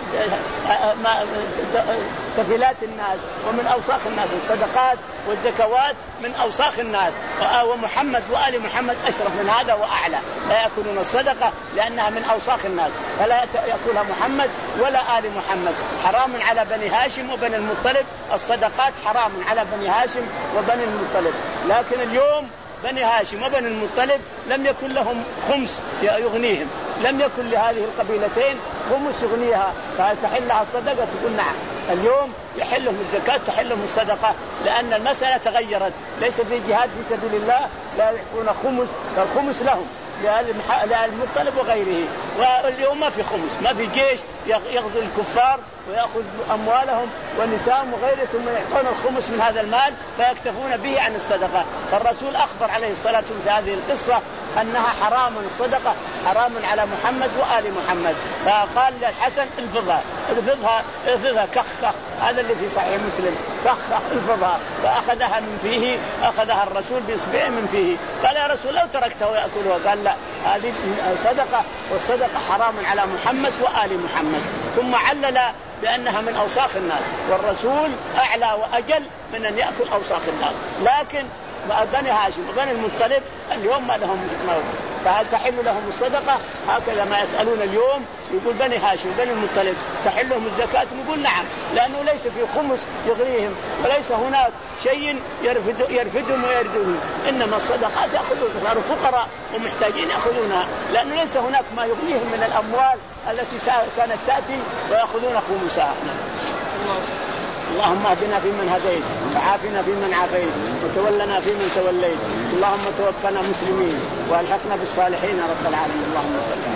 تفلات الناس ومن أوساخ الناس. الصدقات والزكوات من أوساخ الناس ومحمد وآل محمد أشرف من هذا وأعلى. لا يأكلون الصدقة لأنها من أوساخ الناس فلا يأكلها محمد ولا آل محمد. حرام على بني هاشم وبني المطلب الصدقات حرام على بني هاشم وبني المطلب. لكن اليوم بني هاشم وبني المطلب لم يكن لهم خمس يغنيهم لم يكن لهذه القبيلتين خمس يغنيها فتحلها الصدقة تقول نعم. اليوم يحلهم الزكاة تحلهم الصدقة لأن المسألة تغيرت ليس في جهاد في سبيل الله لا يكون خمس فالخمس لهم للمطلب وغيره. واليوم ما في خمس ما في جيش يغزو الكفار ويأخذ أموالهم ونساءهم وغيره ثم يعطون الخمس من هذا المال فيكتفون به عن الصدقة. فالرسول أخبر عليه الصلاة والسلام في هذه القصة أنها حرام، الصدقة حرام على محمد وآل محمد. فقال للحسن الفظها الفظها الفظها كخة، هذا اللي في صحيح مسلم، كخة الفظها. فأخذها من فيه، أخذها الرسول بإصبعه من فيه. قال يا رسول لو تركته يأكلها، قال لا، هذه صدقة والصدقة حرام على محمد وآل محمد. ثم علل بأنها من أوساخ النار، والرسول أعلى وأجل من أن يأكل أوساخ النار. لكن بني هاشم وبني المطلب اليوم ما لهم موت، فهل تحل لهم الصدقة؟ هكذا ما يسألون اليوم، يقول بني هاشم وبني المطلب تحل لهم الزكاة؟ نقول نعم، لأنه ليس في خمس يغنيهم وليس هناك شيء يرفد يرفدهم ويردهم، إنما الصدقات يأخذون فقراء ومحتاجين يأخذونها، لأنه ليس هناك ما يغنيهم من الأموال التي كانت تأتي ويأخذون خمسها. اللهم اهدنا فيمن هديت وعافنا فيمن عافيت وتولنا فيمن توليت، اللهم توفنا مسلمين والحقنا بالصالحين رب العالمين. اللهم صل